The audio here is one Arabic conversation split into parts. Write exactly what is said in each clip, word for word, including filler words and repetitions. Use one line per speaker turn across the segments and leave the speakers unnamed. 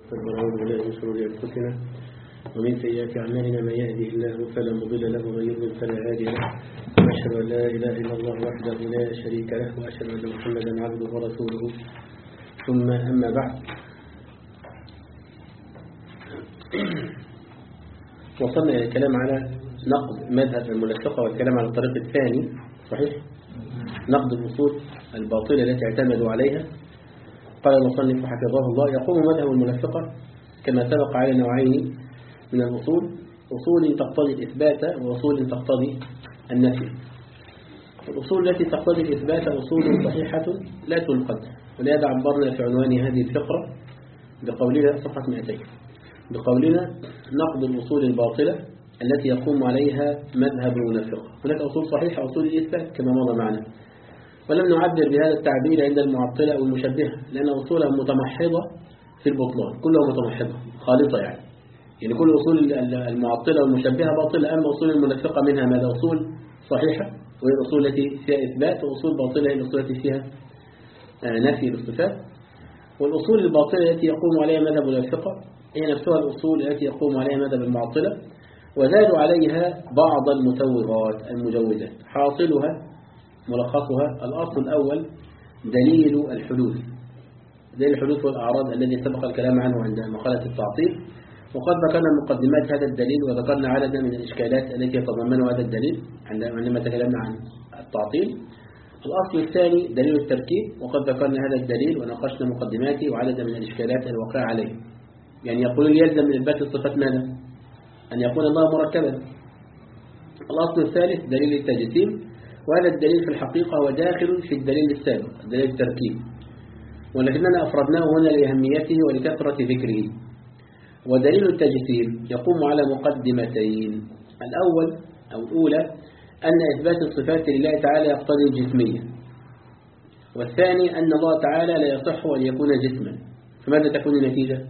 ونعوذ بالله من شرور أنفسنا ومن سيئات أعمالنا، من يهده الله فلا مضل له ومن يضلل فلا هادي له، وأشهد أن لا إله إلا الله وحده لا شريك له، وأشهد أن محمدا عبده ورسوله. ثم أما بعد، وصلنا إلى الكلام على نقد مذهب الملفقة والكلام على الطريق الثاني، صحيح؟ نقد الأصول الباطلة التي اعتمدوا عليها. قال المصنف حفظه الله: يقوم مذهب الملفقة كما سبق على نوعين من الأصول، أصول تقتضي الإثبات وأصول تقتضي النفي. الأصول التي تقتضي الإثبات أصول صحيحة لا تنقد، ولهذا عبرنا في عنوان هذه الفقرة بقولنا صفحة مئتين بقولنا نقد الأصول الباطلة التي يقوم عليها مذهب الملفقة. هناك أصول صحيحة أصول الإثبات كما مضى معنا، ولم نعبر بهذا التعبير عند المعطلة أو المشبهة، لأن أصولها متمحضة في البطلان، كلها متمحضة خالصة يعني يعني كل أصول المعطلة والمشبهة باطلة، أما أصول الملفقة منها ماذا؟ أصول صحيحة وهي الأصول التي فيها إثبات، وأصول باطلة هي الأصول التي فيها نفي بالصفات. والأصول الباطلة التي يقوم عليها مذهب الملفقة هي نفسها الأصول التي يقوم عليها مذهب المعطلة، وزادوا عليها بعض المسوغات المجوزات. حاصلها ملخصها: الأصل الأول دليل الحدوث، دليل الحدوث والأعراض الذي سبق الكلام عنه عند مقالة التعطيل، وقد ذكرنا مقدمات هذا الدليل وذكرنا عددا من الإشكالات التي يتضمنها هذا الدليل عندما تكلمنا عن التعطيل. الأصل الثاني دليل التركيب، وقد ذكرنا هذا الدليل وناقشنا مقدماته وعددا من الإشكالات الواقعة عليه. يعني يقولون يلزم من إثبات الصفات ماذا؟ أن يكون الله مركبا. الأصل الثالث دليل التجسيم، وهذا الدليل في الحقيقة هو داخل في الدليل السابق دليل التركيب، ولكننا أفردناه هنا لأهميته ولكثرة ذكره. ودليل التجسيم يقوم على مقدمتين: الأول أو الأولى أن إثبات الصفات لله تعالى يقتضي الجسمية، والثاني أن الله تعالى لا يصح أن يكون جسما. فماذا تكون النتيجة؟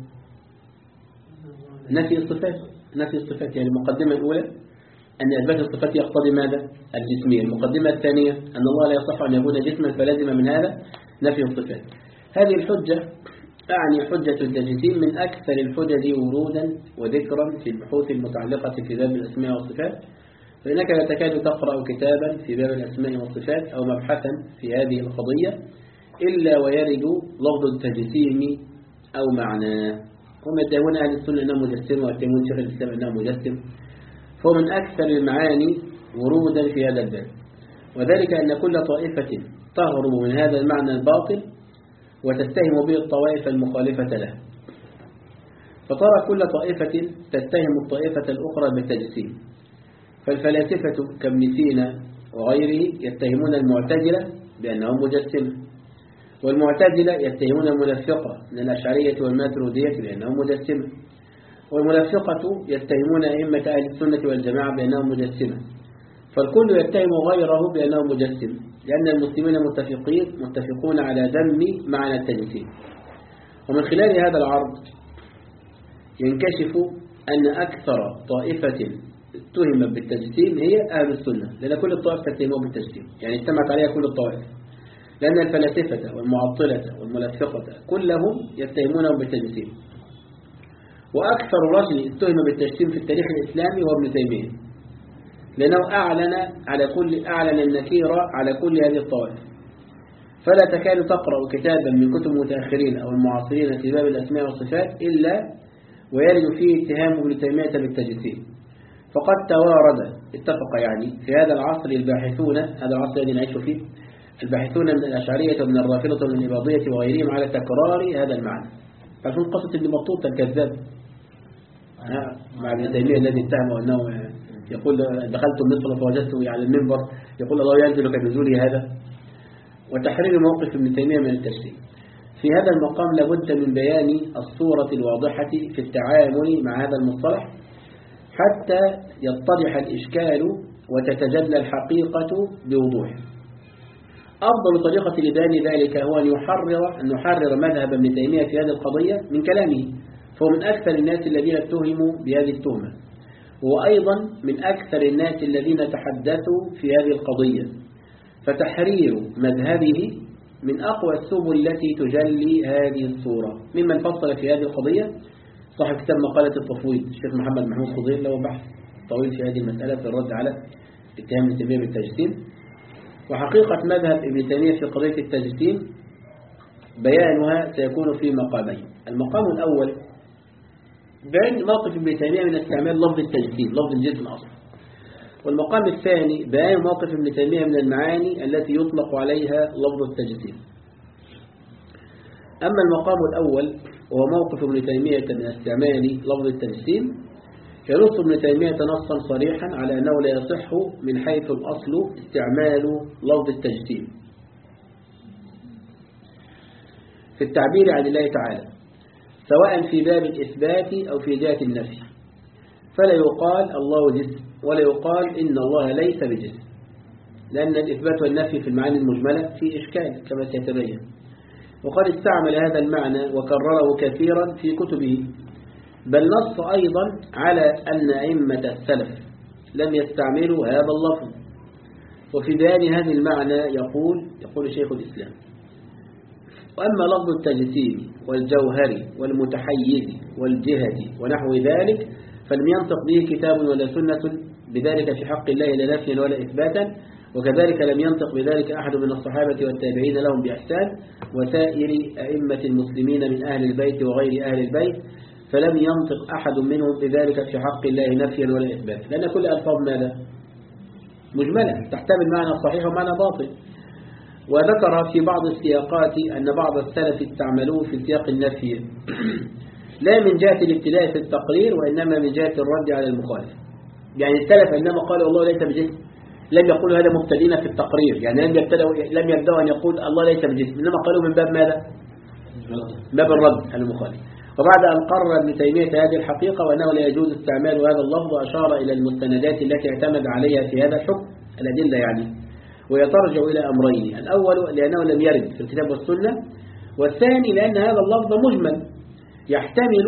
نفي الصفات نفي الصفات يعني المقدمة الأولى أن إثبات الصفات يقتضي ماذا؟ الجسمية. المقدمة الثانية أن الله لا يصح أن يكون جسما، فلازم من هذا نفي الصفات. هذه الحجة أعني حجة التجسيم من أكثر الحجج ورودا وذكرا في البحوث المتعلقة في باب الأسماء والصفات، فإنك لا تكاد تقرأ كتابا في باب الأسماء والصفات أو مبحثا في هذه القضية إلا ويرد لفظ التجسيم أو معناه. هم يتهمون أهل السنة أنه مجسم، ويتهمون شيخ الإسلام أنه مجسم، فهو من أكثر المعاني ورودا في هذا الباب، وذلك أن كل طائفة تهرب من هذا المعنى الباطل وتتهم به الطوائف المخالفة له. فترى كل طائفة تتهم الطائفة الأخرى بالتجسيم. فالفلاسفة كابن سينا وغيره يتهمون المعتزلة بأنهم مجسمة، والمعتزلة يتهمون الملفقة من الأشعرية والماتريدية بأنهم مجسمة، والملفقة يتهمون أئمة أهل السنة والجماعة بأنهم مجسمة. فالكل يتهم غيره بأنه مجسم، لأن المسلمين متفقين متفقون على ذم معنى التجسيم. ومن خلال هذا العرض ينكشف أن أكثر طائفة اتهمت بالتجسيم هي أهل السنة، لأن كل الطوائف تتهمون بالتجسيم، يعني اجتمعت عليها كل الطوائف، لأن الفلاسفة والمعطلة والملفقة كلهم يتهمونهم بالتجسيم. وأكثر رجل اتهم بالتجسيم في التاريخ الإسلامي هو ابن تيمية، لأنه أعلن على كل أعلن النكيرة على كل هذه الطوائف. فلا تكاد تقرأ كتابا من كتب المتأخرين أو المعاصرين في باب الأسماء والصفات إلا ويرد فيه اتهام ابن تيمية بالتجسيم. فقد توارد اتفق يعني في هذا العصر الباحثون، هذا العصر الذي نعيش فيه، الباحثون من الأشعرية ومن الرافضة ومن الإباضية وغيرهم على تكرار هذا المعنى. فعشان قصة ابن بطوطة الكذاب مع ابن تيمية الذي اتهمه أنه يقول دخلت مصر فوجدته على المنبر يقول الله ينزل كنزولي هذا، وتحرير موقف ابن تيمية من التجسيم. في هذا المقام لابد من بيان الصورة الواضحة في التعامل مع هذا المصطلح حتى يتضح الإشكال وتتجلى الحقيقة بوضوح. أفضل طريقة لبيان ذلك هو أن يحرر أن نحرر مذهب ابن تيمية في هذه القضية من كلامه، فهو من أكثر الناس الذين اتهموا بهذه التهمة، وأيضا من أكثر الناس الذين تحدثوا في هذه القضية. فتحرير مذهبه من أقوى السبل التي تجلي هذه الصورة. ممن فصل في هذه القضية صاحب كتاب مقالة التفويض الشيخ محمد محمود خضير، له بحث طويل في هذه المسألة في الرد على اتهام ابن تيمية بالتجسيم. وحقيقة مذهب ابن تيمية في قضية التجسيم بيانها سيكون في مقامين. المقام الأول بيان موقف ابن تيمية من استعمال لفظ التجسيم، لفظ الجسم أصلا. والمقام الثاني بيان موقف ابن تيمية من المعاني التي يطلق عليها لفظ التجسيم. أما المقام الأول وهو موقف ابن تيمية من استعمال لفظ التجسيم، ينص ابن تيمية نصا صريحا على أنه لا يصح من حيث الأصل استعمال لفظ التجسيم في التعبير عن الله تعالى، سواء في باب الإثبات أو في ذات النفي. فلا يقال الله جسم ولا يقال إن الله ليس بجسم، لأن الإثبات والنفي في المعاني المجملة في إشكال كما سيتبين. وقد استعمل هذا المعنى وكرره كثيرا في كتبه، بل نص أيضا على أن أئمة السلف لم يستعملوا هذا اللفظ. وفي بيان هذا المعنى يقول يقول شيخ الإسلام: وأما لفظ التجسيم والجوهر والمتحيز والجهة ونحو ذلك فلم ينطق به كتاب ولا سنة بذلك في حق الله لا نفيا ولا إثباتا، وكذلك لم ينطق بذلك أحد من الصحابة والتابعين لهم بإحسان وسائر أئمة المسلمين من أهل البيت وغير أهل البيت، فلم ينطق أحد منهم بذلك في حق الله نفيا ولا إثباتا، لأن كل ألفاظ ماذا؟ مجملة تحتمل معنى صحيح ومعنى باطل. وذكر في بعض السياقات أن بعض السلف استعملوه في سياق النفي لا من جهة الابتلاء في التقرير وإنما من جهة الرد على المخالف. يعني السلف إنما قالوا الله ليس بجسم لم يقولوا هذا مبتدئين في التقرير، يعني لم يبتدئوا لم يبدأوا أن يقول الله ليس بجسم، إنما قالوا من باب ماذا؟ باب الرد على المخالف. وبعد أن قرر ابن تيمية هذه الحقيقة وأنه لا يجوز استعمال هذا اللفظ أشار إلى المستندات التي اعتمد عليها في هذا الحكم، الأدلة يعني، ويترجع إلى أمرين: الأول لأنه لم يرد في الكتاب والسنة، والثاني لأن هذا اللفظ مجمل يحتمل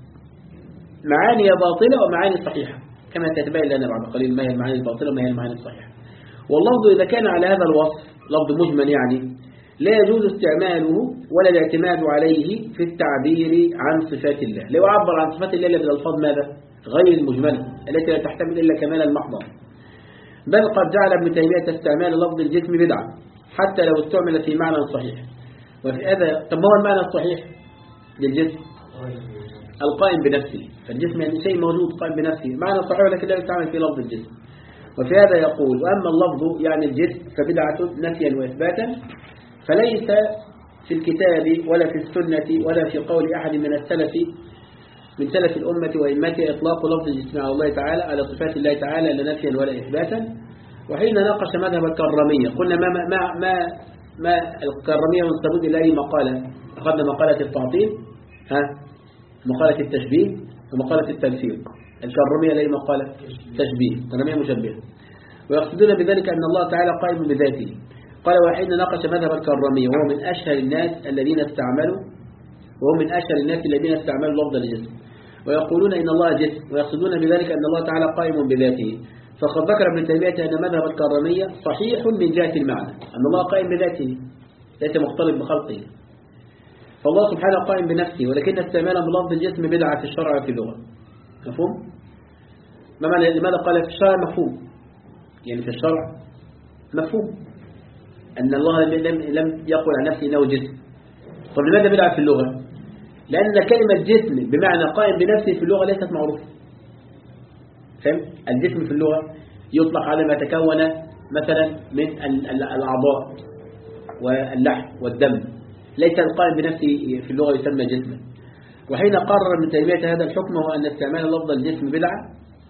معاني باطلة ومعاني صحيحة، كما تتبين لنا بعد قليل ما هي المعاني الباطلة وما هي المعاني الصحيحة. واللفظ إذا كان على هذا الوصف لفظ مجمل يعني لا يجوز استعماله ولا الاعتماد عليه في التعبير عن صفات الله. لا يعبر عن صفات الله إلا بالألفاظ ماذا؟ غير المجملة التي لا تحتمل إلا كمال المحضر. بل قد جعل ابن تيمية استعمال لفظ الجسم بدعة حتى لو استعمل في معنى صحيح. وفي هذا طب ما هو المعنى الصحيح للجسم؟ القائم بنفسه. فالجسم يعني شيء موجود قائم بنفسه، معنى صحيح لكن لا يستعمل في لفظ الجسم. وفي هذا يقول: وأما اللفظ يعني الجسم فبدعة نفيا وإثباتا، فليس في الكتاب ولا في السنة ولا في قول أحد من السلف من سلف الأمة وإمتها إطلاق لفظ الجسم على الله تعالى على صفات الله تعالى لا نفيا ولا إثباتا. وحين ناقش مذهب الكرامية قلنا ما ما ما ما الكرامية منسبون إلى أي مقالة؟ أخذنا مقالة التعطيل، ها مقالة التشبيه ومقالة التمثيل. الكرامية لأي مقالة؟ تشبيه، كرامية مشبهة، ويقصدون بذلك أن الله تعالى قائم بذاته. قال: وحين ناقش مذهب الكرامية وهو من أشهر الناس الذين استعملوا وهو من أشهر الناس الذين استعملوا لفظ الجسم ويقولون إن الله جسم، ويقصدون بذلك أن الله تعالى قائم بذاته. فقد ذكر ابن تيمية أن مذهب الكرامية صحيح من جهة المعنى، أن الله قائم بذاته ليس مختلط بخلقه، فالله سبحانه قائم بنفسه، ولكن استعمالا بلفظ الجسم بدعة في الشرع وفي اللغة. مفهوم؟ ما معنى لماذا قال في الشرع؟ مفهوم، يعني في الشرع مفهوم أن الله لم لم يقل عن نفسه إنه جسم. طب لماذا بدعة في اللغة؟ لأن كلمة جسم بمعنى قائم بنفسه في اللغة ليست معروفة. فهم؟ الجسم في اللغة يطلق على ما تكون مثلا من الأعضاء واللحم والدم، ليس القائم بنفسه في اللغة يسمى جسما. وحين قرر ابن تيمية هذا الحكم هو أن استعمال لفظ الجسم بدعة،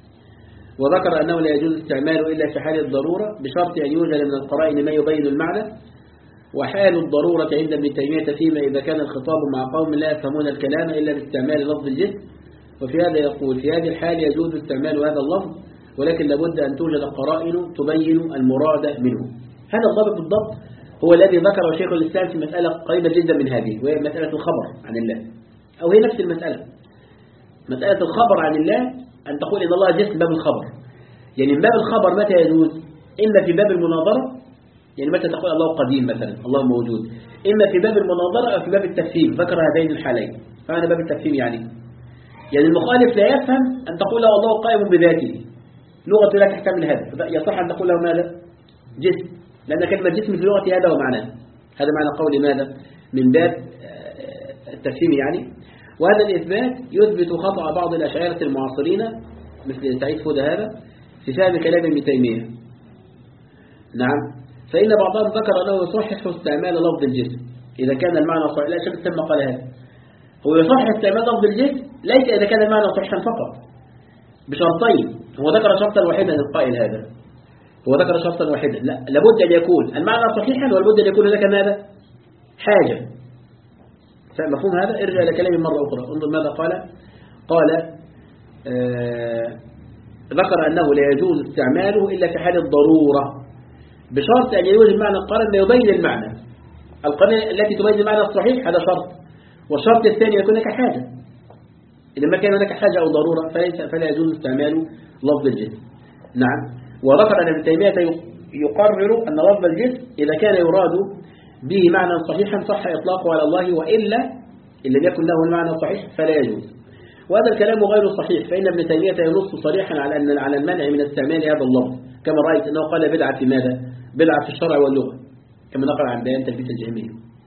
وذكر أنه لا يجوز استعماله إلا في حال الضرورة بشرط أن يوجد من القرائن ما يبين المعنى. وحال الضرورة عند ابن تيمية فيما إذا كان الخطاب مع قوم لا يفهمون الكلام إلا باستعمال لفظ الجسم. وفي هذا يقول: في هذه الحال يجوز استعمال هذا اللفظ، ولكن لابد أن توجد قرائن تبين المراد منه. هذا الضابط بالضبط هو الذي ذكره شيخ الإسلام في مسألة قريبة جدا من هذه، وهي مسألة الخبر عن الله، أو هي نفس المسألة، مسألة الخبر عن الله، أن تقول إن الله جسم باب الخبر. يعني باب الخبر متى يجوز؟ إما في باب المناظرة يعني متى تقول الله قديم مثلا، الله موجود، إما في باب المناظرة أو في باب التفهيم، ذكر هذين الحالين. فهذا باب التفهيم يعني يعني المخالف لا يفهم أن تقول له الله قائم بذاته، لغة لا تحتمل هذا، يصح أن تقول له ماذا؟ جسم، لأن كلمة جسم في لغة هذا ومعناه، هذا معنى قول ماذا؟ من باب التفهيم يعني. وهذا الإثبات يثبت خطأ بعض الأشاعرة المعاصرين مثل سعيد فودة هذا في فهم كلام ابن تيمية. نعم، فإن بعضهم ذكر أنه يصحح استعمال لفظ الجسم إذا كان المعنى صحيح. لا شك ثم قال هذا، هو يصحح استعمال لفظ الجسم ليس إذا كان المعنى صحيحا فقط، بشرطين. هو ذكر شرطا واحدا للقائل هذا، هو ذكر شرطا واحدا، لا لابد أن يكون المعنى صحيحا ولابد أن يكون لك ماذا؟ حاجة. فمفهوم هذا؟ ارجع إلى كلامي مرة أخرى، انظر ماذا قال. قال آه ذكر أنه لا يجوز استعماله إلا في حال الضرورة، بشرط أن يوجد معنى القرن ما يبين المعنى، القرن التي تبين المعنى الصحيح، هذا شرط. والشرط الثاني يكون لك حاجة، إذا ما كان هناك حاجة أو ضرورة فلا يجوز استعمال لفظ الجسم. نعم. وذكر أن ابن تيمية يقرر أن لفظ الجسم إذا كان يراد به معنى صحيحا صح إطلاقه على الله، وإلا إن لم يكن له المعنى الصحيح فلا يجوز. وهذا الكلام غير صحيح، فإن ابن تيمية ينص صريحا على أن على المنع من استعمال هذا اللفظ، كما رأيت أنه قال بدعة في ماذا؟ بدعة في الشرع واللغة، كما نقل عن بيان تلبيس الجهمية.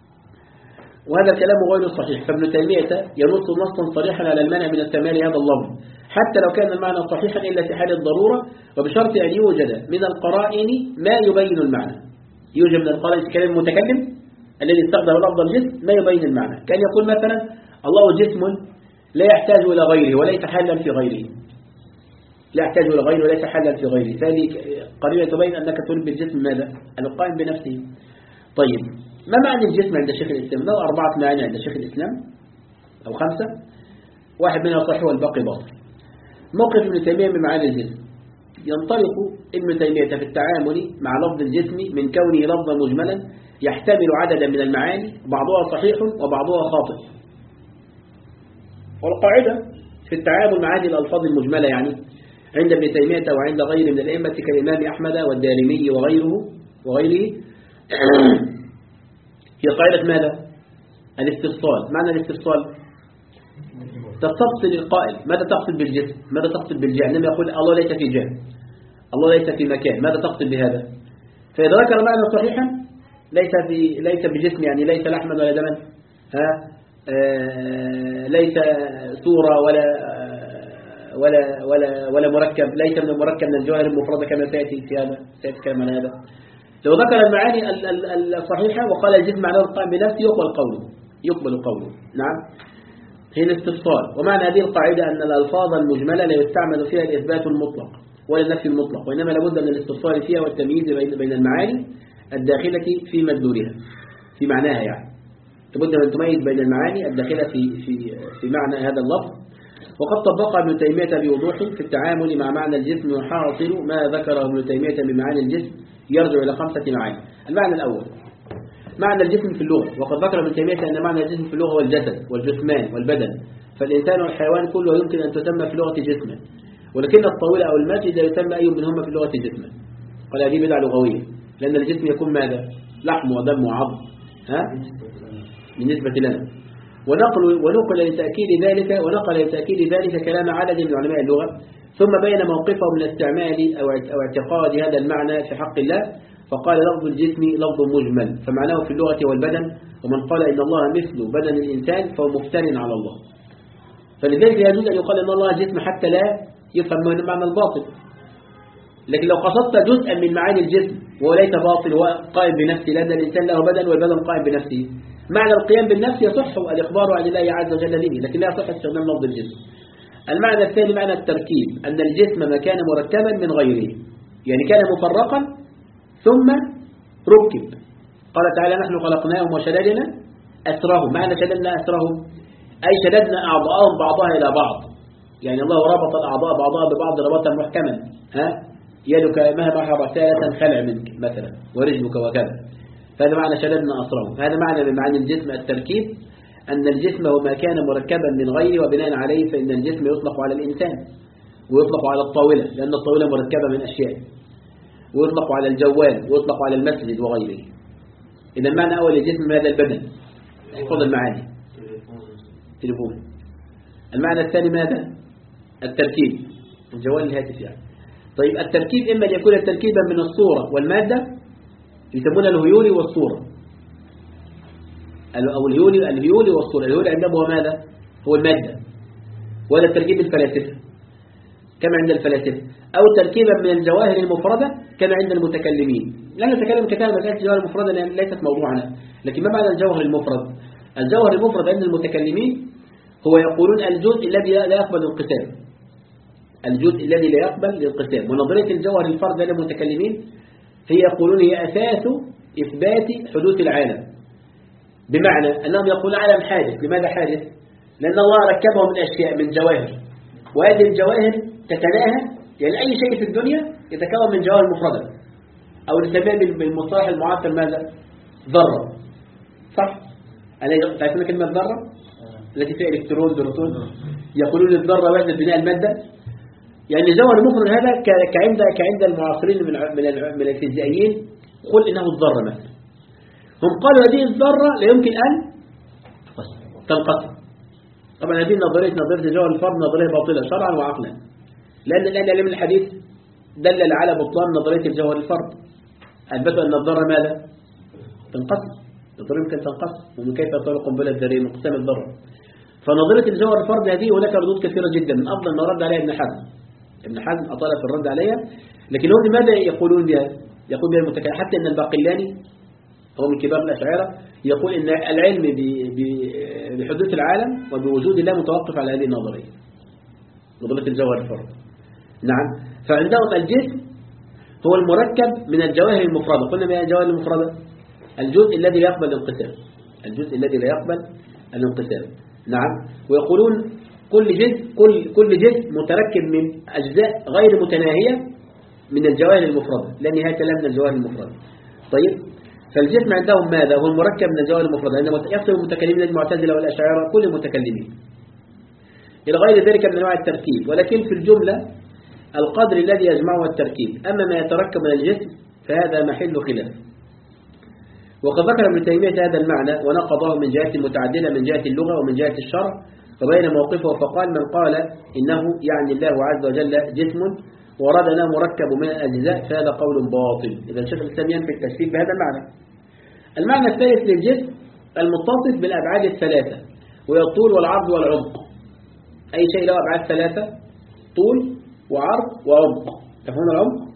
وهذا الكلام غير صحيح، فابن تيمية ينص نصا صريحا على المنع من استعمال هذا اللفظ حتى لو كان المعنى صحيحا إلا في حال الضرورة، وبشرط أن يوجد من القرائن ما يبين المعنى. يوجد من القرائن في كلام المتكلم الذي استخدم لفظ الجسم ما يبين المعنى، كان يقول مثلا الله جسم لا يحتاج إلى غيره وليس حالا في غيره، لا يحتاج إلى غيره وليس حالا في غيره، فهذه قرينة تبين أنك تريد بالجسم ماذا؟ القائم بنفسه. طيب، ما معنى الجسم عند شيخ الإسلام؟ له أربعة معاني عند شيخ الإسلام أو خمسة، واحد منها صحيح والباقي باطل. موقف ابن تيمية من معاني الجسم: ينطلق ابن تيمية في التعامل مع لفظ الجسم من كونه لفظا مجملا يحتمل عددا من المعاني بعضها صحيح وبعضها خاطئ. والقاعدة في التعامل مع هذه الألفاظ المجملة يعني عند ابن تيمية وعند غيره من الأئمة كالإمام أحمد والدارمي وغيره وغيره هي قاعدة ماذا؟ الاستفصال. معنى الاستفصال تستفصل القائل، ماذا تقصد بالجسم؟ ماذا تقصد بالجهة؟ لما يقول الله ليس في جهة، الله ليس في مكان، ماذا تقصد بهذا؟ فإذا ذكر معنى صحيحا ليس في ليس بجسم، يعني ليس لحما ولا دما، ها آه ليس صورة ولا آه ولا ولا ولا مركب، ليس من المركب من الجوهر المفردة كما سيأتي في هذا، سيأتي كلام عن هذا. لو ذكر المعاني الصحيحة وقال الجسم معناه القائم بنفسه يقبل قوله، يقبل قوله. نعم، هي الاستفصال. ومعنى هذه القاعدة أن الألفاظ المجملة لا يستعمل فيها الإثبات المطلق ولا النفي المطلق، وإنما لابد من الاستفصال فيها والتمييز بين المعاني الداخلة في مدلولها، في معناها يعني لابد من تميز بين المعاني الداخلة في في في معنى هذا اللفظ. وقد طبق ابن تيمية بوضوح في التعامل مع معنى الجسم، وحاصل ما ذكره ابن تيمية من معاني الجسم يرجع إلى خمسة معاني. المعنى الأول معنى الجسم في اللغة، وقد ذكر ابن تيمية أن معنى الجسم في اللغة هو الجسد والجسمان والبدن، فالإنسان والحيوان كله يمكن أن تسمى في اللغة جسما، ولكن الطاولة أو المسجد لا يسمى أي منهما في اللغة جسما. قال هذه بدعة لغوية، لأن الجسم يكون ماذا؟ لحم ودم وعظم، ها بالنسبة لنا. ونقل ونقل لتأكيد ذلك ونقل لتأكيد ذلك كلام عدد من علماء اللغة، ثم بين موقفه من استعمال أو اعتقاد هذا المعنى في حق الله، فقال لفظ الجسم لفظ مجمل فمعناه في اللغة والبدن، ومن قال إن الله مثل بدن الإنسان فهو مفتر على الله. فلذلك يجوز أن يقال إن الله جسم حتى لا يفهم من معنى الباطل. لكن لو قصدت جزءا من معاني الجسم وهو ليس باطل، هو قائم بنفسه، لأن الإنسان له بدن والبدن قائم بنفسه، معنى القيام بالنفس يصح الإخبار عن الله عز وجل به، لكن لا يصح استخدام لفظ الجسم. المعنى الثاني معنى التركيب، أن الجسم ما كان مركبا من غيره، يعني كان مفرقا ثم ركب. قال تعالى نحن خلقناهم وشددنا أسرهم. معنى شددنا أسرهم أي شددنا أعضاءهم بعضها إلى بعض، يعني الله ربط الأعضاء بعضها ببعض ربطا محكما، ها يدك مهما حركتها لا تنخلع منك مثلا، ورجلك وكذا، فهذا معنى شددنا أسرهم. هذا معنى من معاني الجسم التركيب، أن الجسم هو ما كان مركبا من غيره، وبناء عليه فإن الجسم يطلق على الإنسان ويطلق على الطاولة، لأن الطاولة مركبة من أشياء. ويطلق على الجوال ويطلق على المسجد وغيره. إذا المعنى أول الجسم هذا البدن، احفظ المعاني. تليفون. المعنى الثاني ماذا؟ التركيب، الجوال الهاتف يعني. طيب التركيب إما أن يكون تركيبا من الصورة والمادة يسمونه الهيولي والصورة، أو الهيولي الهيولي والصورة. الهيولي عندهم هو ماذا؟ هو المادة، وهذا التركيب الفلاسفة كما عند الفلاسفة، أو تركيبا من الجواهر المفردة كما عند المتكلمين. لا نتكلم كثيرا عن مسألة الجواهر المفردة لأن ليست موضوعنا، لكن ما معنى الجوهر المفرد؟ الجوهر المفرد عند المتكلمين هو يقولون الجزء الذي لا يقبل الانقسام، الجزء الذي لا يقبل الانقسام. ونظرية الجوهر الفرد عند المتكلمين هي يقولون هي أساس إثبات حدوث العالم، بمعنى أنهم يقولون العالم حادث. لماذا حادث؟ لأن الله ركبه من أشياء، من جواهر، وهذه الجواهر تتناهى. يعني أي شيء في الدنيا يتكون من جواهر مفردة، أو نسميها بالمصطلح المعاصر ماذا؟ ذرة. صح؟ تعرفون كلمة ذرة التي فيها إلكترون بروتون؟ يقولون الذرة وحدة بناء المادة. يعني الجوهر المفرد هذا كعند كعند المعاصرين من من من الفيزيائيين قل إنه الذرة مثلا. هم قالوا هذه الذرة لا يمكن أن تنقسم. طبعا هذه نظرية نظرية الجوهر الفرد نظرية باطلة شرعا وعقلا، لأن الآن علم الحديث دلل على بطلان نظرية الجوهر الفرد. أثبتوا أن الذرة ماذا؟ تنقسم. الذرة يمكن تنقسم، ومن كيف يصير قنبلة ذرية من انقسام الذرة. فنظرية الجوهر الفرد هذه هناك ردود كثيرة جدا، من أفضل ما رد عليها ابن حزم. ابن حزم أطال في الرد عليها، لكن هم لماذا يقولون بها؟ يقول بها المتكلم، حتى أن الباقلاني هو من كبار الأشاعرة يقول إن العلم بحدوث العالم وبوجود الله متوقف على هذه النظرية، نظرية الجوهر الفرد. نعم. فعندهم الجسم هو المركب من الجواهر المفردة. قلنا ما هي الجواهر المفردة؟ الجزء الذي لا يقبل الانقسام، الجزء الذي لا يقبل الانقسام. نعم. ويقولون كل جزء كل كل جزء متركب من أجزاء غير متناهية من الجواهر المفردة، لا نهاية لها من الجواهر المفردة. طيب، فالجسم عندهم ماذا؟ هو المركب من الجواهر المفردة. عندما يقصد المتكلمين المعتزلة والأشاعرة كل المتكلمين إلى غير ذلك من أنواع التركيب، ولكن في الجملة القدر الذي يجمعه التركيب. أما ما يتركب من الجسم فهذا محل خلاف. وقد ذكر ابن تيمية هذا المعنى ونقضه من جهات متعددة، من جهة اللغة ومن جهة الشرع، وبين موقفه فقال من قال إنه يعني الله عز وجل جسم ورد أنه مركب من الأجزاء فهذا قول باطل. إذا شيخ الإسلام ينفي التشبيه بهذا المعنى. المعنى الثالث للجسم المتصف بالأبعاد الثلاثة، وهي الطول والعرض والعمق. أي شيء له أبعاد ثلاثة، طول وعرض وعمق. تفهمون العمق؟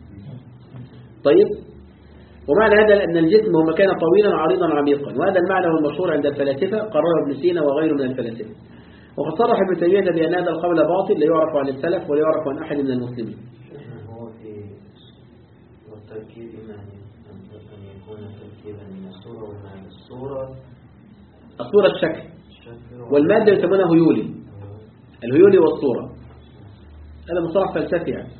طيب، ومعنى هذا أن الجسم هو مكان طويلا عريضا عميقا، وهذا المعنى هو المشهور عند الفلاسفة، قرره ابن سينا وغيره من الفلاسفة. وقد صرح ابن تيمية بأن هذا القول باطل لا يعرف عن السلف ولا يعرف عن أحد من المسلمين.
هو في والتركيب أن يكون تركيبا من الصورة والمعنى. الصورة
الصورة الشكل، والمادة يسمونها هيولي، الهيولي والصورة. هذا مصطلح فلسفي يعني.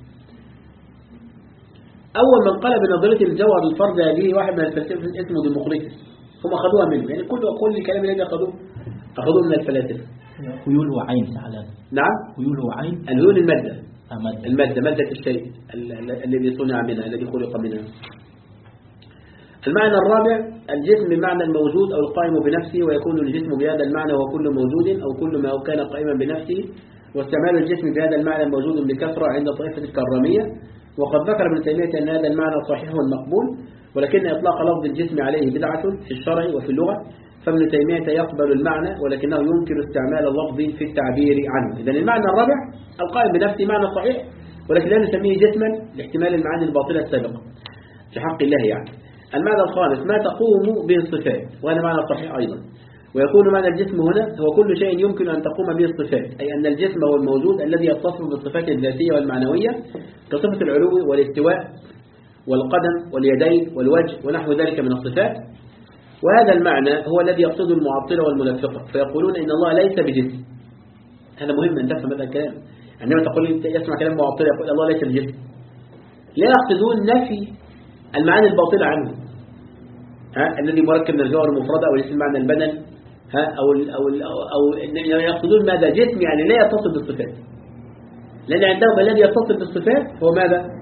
أول من قال بنظرية الجوهر الفرد هذه واحد من الفلاسفة اسمه ديمقريطس، هم أخذوها منه. يعني كل كل الكلام الذي أخذوه أخذوه من الفلاسفة.
هيول وعين سعلان.
نعم.
هيول وعين.
الهيول المادة.
المادة.
المادة مادة الشيء الذي صنع منها، الذي خلق منها. المعنى الرابع الجسم بمعنى الموجود أو القائم بنفسه، ويكون الجسم بهذا المعنى هو كل موجود أو كل ما كان قائما بنفسه، واستعمال الجسم بهذا المعنى موجود بكثرة عند طائفة الكرامية. وقد ذكر ابن تيمية أن هذا المعنى صحيح والمقبول، ولكن إطلاق لفظ الجسم عليه بدعة في الشرع وفي اللغة. فابن تيمية يقبل المعنى ولكنه ينكر استعمال اللفظ في التعبير عنه. إذن المعنى الرابع القائم بنفسه معنى صحيح، ولكن لا نسميه جسما لاحتمال المعاني الباطلة السابقة في حق الله يعني. المعنى الخامس ما تقوم به الصفات، وهذا معنى صحيح أيضا. ويكون معنى الجسم هنا هو كل شيء يمكن أن تقوم به الصفات، أي أن الجسم هو الموجود الذي يتصف بالصفات الذاتية والمعنوية كصفة العلو والاستواء والقدم واليدين والوجه ونحو ذلك من الصفات. وهذا المعنى هو الذي يقصده المعطلة والمنافقة، فيقولون إن الله ليس بجسم. هذا مهم أن تفهم هذا الكلام. عندما تقول يسمع كلام معطلة يقول الله ليس بجسم، لا يقصدون نفي المعاني الباطلة عنه، ها الذي مركب من الجوهر المفردة أو الاسم معنى البدن، ها أو ال أو ال أو, أو يقصدون ماذا؟ جسم يعني لا يتصل بالصفات، لأن عندهم الذي يتصل بالصفات هو ماذا؟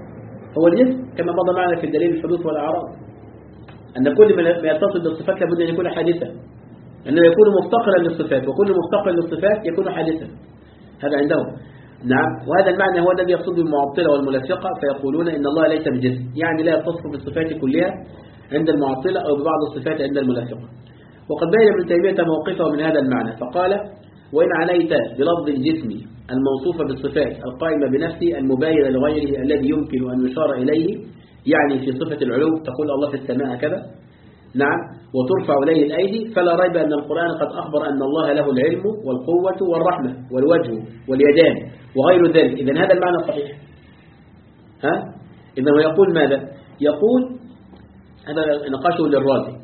هو الجسم كما مضى معنا في دليل الحدوث والأعراض، أن كل ما يتصل بالصفات لابد أن يكون حادثا، أنه يكون مفتقرا للصفات، وكل مفتقر للصفات يكون حادثا. هذا عندهم. نعم. وهذا المعنى هو الذي يقصده المعطلة والملفقة، فيقولون إن الله ليس بجسم، يعني لا يتصف بالصفات كلها عند المعطلة أو ببعض الصفات عند الملفقة. وقد بين ابن تيمية موقفه من هذا المعنى فقال: وإن عنيت بلفظ الجسم الموصوف بالصفات القائمة بنفسه المباين لغيره الذي يمكن أن يشار إليه، يعني في صفة العلو تقول الله في السماء كذا، نعم، وترفع إليه الأيدي، فلا ريب أن القرآن قد أخبر أن الله له العلم والقوة والرحمة والوجه واليدان وغير ذلك. إذن هذا المعنى صحيح. ها؟ إذن هو يقول ماذا؟ يقول هذا نقاشه للرازي،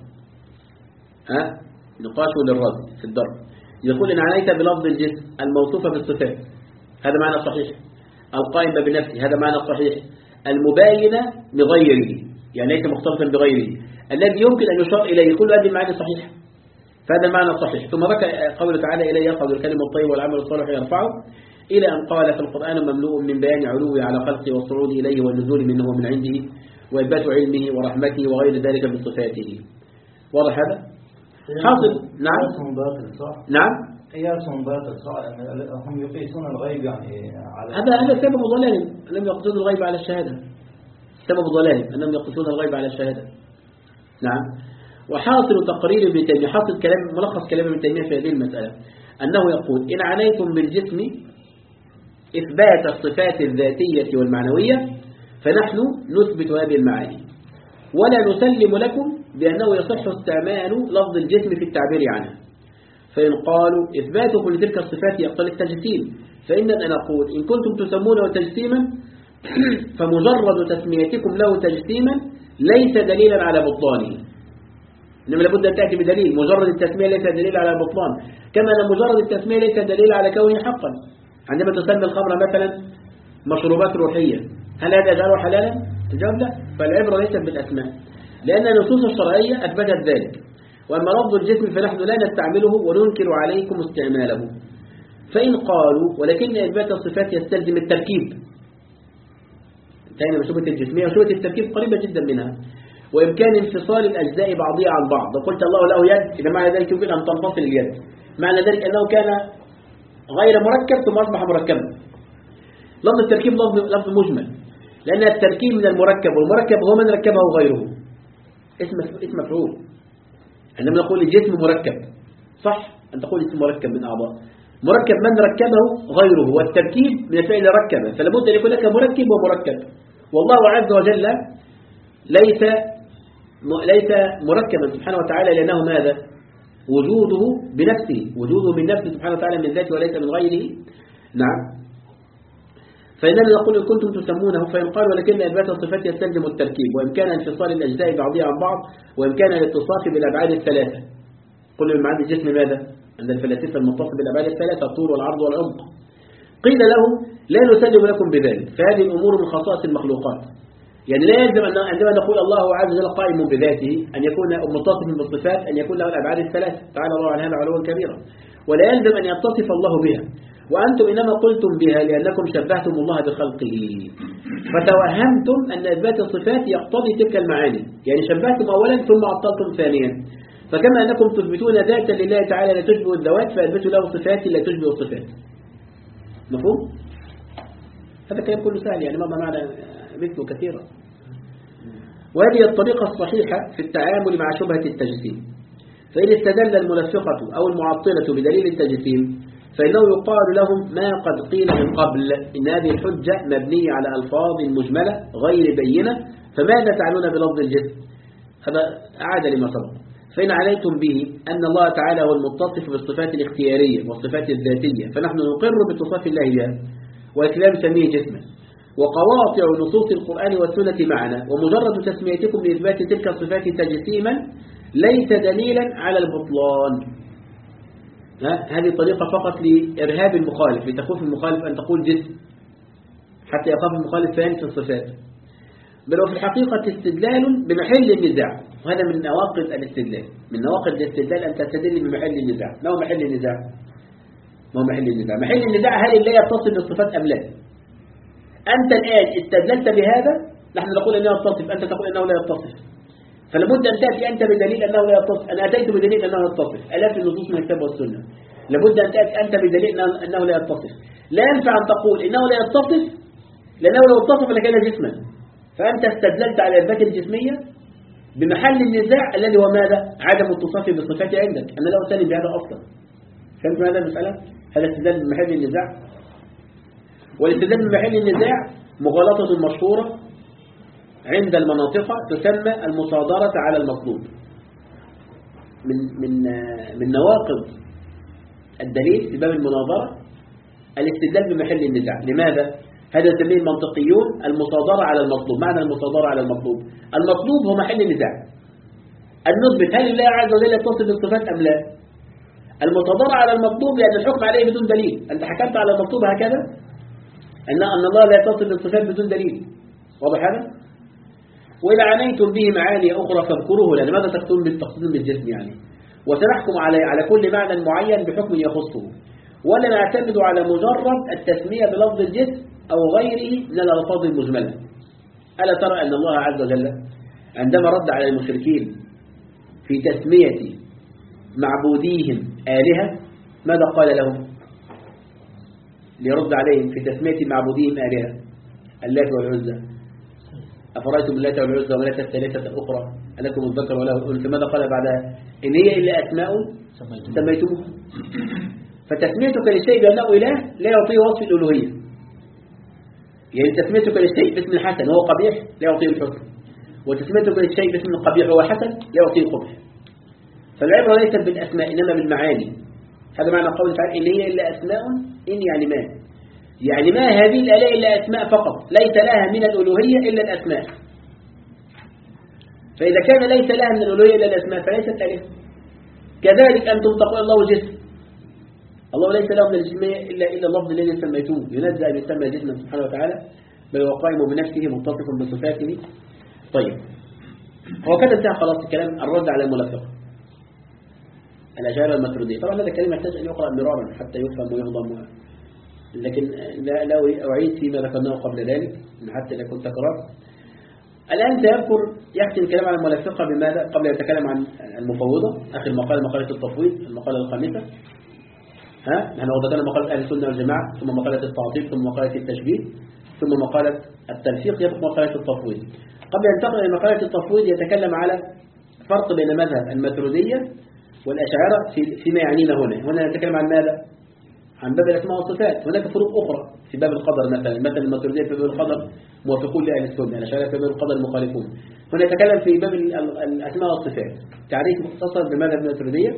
ها؟ نقاشه للرازي في الدرب، يقول إن عنيت بلفظ الجسم الموصوفة بالصفات، هذا معنى صحيح. القائمة بنفسه، هذا معنى صحيح. المباينة لغيره، يعني ليس مختلطا بغيره، الذي يمكن أن يشار إليه، كل هذه المعاني صحيحة، فهذا المعنى صحيح. ثم ذكر قوله تعالى: إليه يصعد الكلم الطيب والعمل الصالح يرفعه، إلى أن قال: في القرآن مملوء من بيان علوه على خلقه والصعود إليه والنزول منه ومن عنده وإثبات علمه ورحمته وغير ذلك من صفاته. واضح هذا؟ حاصل. نعم.
قياسهم باطل صح؟
نعم.
قياسهم باطل صح، هم يقيسون الغيب يعني على
هذا هذا سبب ضلالهم، لم يقصدون الغيب على الشهادة. سبب ضلالهم أنهم يقصدون الغيب على الشهادة. نعم. وحاصل تقرير ابن تيمية، حاصل كلام ملخص كلام ابن تيمية في هذه المسألة أنه يقول: إن عنيتم بالجسم إثبات الصفات الذاتية والمعنوية فنحن نثبت هذه المعاني، ولا نسلم لكم بأنه يصح استعمال لفظ الجسم في التعبير عنه. فإن قالوا إثبات كل تلك الصفات يقتضي التجسيم، فإننا نقول: إن كنتم تسمونه تجسيما فمجرد تسميتكم له تجسيما ليس دليلا على بطلانه، إنما لابد أن تأتي بدليل. مجرد التسمية ليس دليل على بطلان، كما أن مجرد التسمية ليس دليل على كونه حقا. عندما تسمي الخمر مثلا مشروبات روحية، هل هذا يجعله حلالا؟ الجواب لا. فالعبرة ليست بالأسماء، لأن النصوص الشرعية أثبتت ذلك. وأما لفظ الجسم فنحن لا نستعمله وننكر عليكم استعماله. فإن قالوا: ولكن إثبات الصفات يستلزم التركيب، انتهينا بشبهة الجسمية، وشبهة التركيب قريبة جدا منها، وإمكان انفصال الأجزاء بعضها عن بعض. وقلت الله له يد، إذا معنى ذلك يمكن أن تنفصل اليد، معنى ذلك أنه كان غير مركب ثم أصبح مركبا. لفظ التركيب لفظ لفظ مجمل، لأن التركيب من المركب، والمركب هو من ركبه غيره، اسم اسم مفعول. عندما نقول الجسم مركب صح، أن تقول اسم مركب من أعضاء، مركب من ركبه غيره، والتركيب من الفعل ركبه، فلا بد أن يكون لك مركب ومركب. والله عز وجل ليس ليس مركبا سبحانه وتعالى، لأنه ماذا؟ وجوده بنفسه، وجوده من نفسه سبحانه وتعالى من ذاته وليس من غيره. نعم. فإننا نقول: إن كنتم تسمونه، فإن قال: ولكن إثبات الصفات يستلزم التركيب، وإمكان انفصال الأجزاء بعضها عن بعض، وإمكان الاتصاف بالأبعاد الثلاثة. قل من معاد الجسم ماذا؟ عند الفلاسفة المتصف بالأبعاد الثلاثة، الطول والعرض والعمق. قيل لهم: لا نسلم لكم بذلك، فهذه الأمور من خصائص المخلوقات. يعني لا يلزم أن عندما نقول الله عز وجل قائم بذاته أن يكون متصف بالصفات أن يكون له الأبعاد الثلاثة، تعالى الله عن هذا علوا كبيرا، ولا يلزم أن يتصف الله بها. وأنتم إنما قلتم بها لأنكم شبهتم الله بخلقه، فتوهمتم أن إثبات الصفات يقتضي تلك المعاني، يعني شبهتم أولا ثم عطلتم ثانيا. فكما أنكم تثبتون ذاتا لله تعالى لا تشبه الذوات، فأثبتوا له صفات لا تشبه الصفات. مفهوم؟ هذا كلام كله سهل، يعني ما معنى مثله كثيرا. وهذه الطريقة الصحيحة في التعامل مع شبهة التجسيم. فإن استدل الملفقة أو المعطلة بدليل التجسيم فإنه يقال لهم: ما قد قيل من قبل إن هذه الحجة مبنية على ألفاظ مجملة غير بينة، فماذا تعنون بلفظ الجسم؟ هذا أعاد لما سبق. فإن عليتم به أن الله تعالى هو المتصف بالصفات الاختيارية والصفات الذاتية، فنحن نقر باتصاف الله بها، والإسلام يسميه جسما. وقواطع نصوص القرآن والسنة معنا، ومجرد تسميتكم لإثبات تلك الصفات تجسيما ليس دليلا على البطلان. هذه طريقة فقط لإرهاب المخالف، لتخوف المخالف أن تقول جسم حتى يخاف المخالف فينسى الصفات. بل وفي الحقيقة استدلال بمحل النزاع، وهذا من نواقض الاستدلال. من نواقض الاستدلال أن تستدل بمحل النزاع. ما هو محل النزاع؟ ما هو محل النزاع؟ محل النزاع هل الله يتصل بالصفات أم لا؟ أنت الآن استدللت بهذا نحن نقول أنه يتصف، أنت تقول أنه لا يتصف، فلابد أن تأتي أنت بدليل أنه لا يتصف. أنا أتيت بدليل أنه يتصف، ألاف النصوص من الكتاب والسنة. لابد أن تأتي أنت بدليل أنه لا يتصف. لا ينفع أن تقول إنه لا يتصف، لأنه لو اتصف لكان جسما، فأنت استدللت على إثبات الجسمية بمحل النزاع الذي هو ماذا؟ عدم التصف بالصفات عندك. أنا لا أسلم بهذا أصلا. فهمت هذا المسألة؟ هذا استدلال بمحل النزاع. والاستدلال بمحل النزاع مغالطة مشهورة عند المناطق تسمى المصادرة على المطلوب. من من من نواقض الدليل في باب المناظرة الاستدلال بمحل النزاع. لماذا؟ هذا يسميه المنطقيون المصادرة على المطلوب. معنى المصادرة على المطلوب، المطلوب هو محل النزاع، أن نثبت هل الله عز وجل يتصف بالصفات أم لا. المصادرة على المطلوب لأن الحكم عليه بدون دليل. أنت حكمت على المطلوب هكذا أن أن الله لا يتصف بالصفات بدون دليل. واضح هذا؟ وإذا عنيتم به معاني أخرى فاذكروه، لأن ماذا تقصدون بالتقصيد بالجسم يعني؟ وسنحكم على على كل معنى معين بحكم يخصه، ولا نعتمد على مجرد التسمية بلفظ الجسم أو غيره من الألفاظ المجملة. ألا ترى أن الله عز وجل عندما رد على المشركين في تسمية معبوديهم آلهة ماذا قال لهم؟ ليرد عليهم في تسمية معبوديهم آلهة اللات والعزى، أفرأيتم اللات والعزى ومناة الثالثة الأخرى ألكم الذكر وله الأنثى، ماذا قال بعدها؟ إن هي إلا أسماء سميتموها. فتسميتك للشيء بأنه إله لا يعطيه وصف الألوهية. يعني تسميتك للشيء باسم الحسن وهو قبيح لا يعطيه الحكم، وتسميتك للشيء باسم القبيح وهو حسن لا يعطيه القبح. فالعبرة ليست بالأسماء إنما بالمعاني. هذا معنى قول تعالى إن هي إلا أسماء، إن يعني ما، يعني ما هذه الآلهة إلا أسماء فقط، ليس لها من الألوهية إلا الأسماء. فإذا كان ليس لها من الألوهية إلا الأسماء فليست آلهة. كذلك أنتم تقول الله جسم، الله ليس له من الجسمية إلا إلا اللفظ الذي سميتوه، ينزع أن يسمى جسما سبحانه وتعالى، بل هو قائم بنفسه متصف بصفاته. طيب، هو كده انتهى خلاص الكلام الرد على الملفقة الأشاعرة الماتريدية. طبعا هذا الكلام يحتاج أن يقرأ مرارا حتى يفهم ويهضم، لكن لا, لا أعيد فيما ذكرناه قبل ذلك حتى إذا كنت قرأت. الآن سيذكر يختم الكلام عن الملفقة بماذا؟ قبل أن يتكلم عن المفوضة، آخر مقالة مقالة التفويض، المقالة الخامسة. ها نحن وضعنا مقالة أهل السنة والجماعة، ثم مقالة التعطيل، ثم مقالة التشبيه، ثم مقالة التلفيق، يبقى مقالة التفويض. قبل أن تقرأ مقالة التفويض يتكلم على فرق بين مذهب الماتريدية والأشاعرة في فيما يعنينا هنا. هنا نتكلم عن ماذا؟ عن باب الأسماء والصفات. هناك فروق أخرى في باب القدر، مثلا مثلا الماتريدية في باب القدر موافقون لأهل السنة، الأشاعرة في باب القدر مخالفون. هنا نتكلم في باب الأسماء والصفات. تعريف مختصر بمذهب الماتريدية.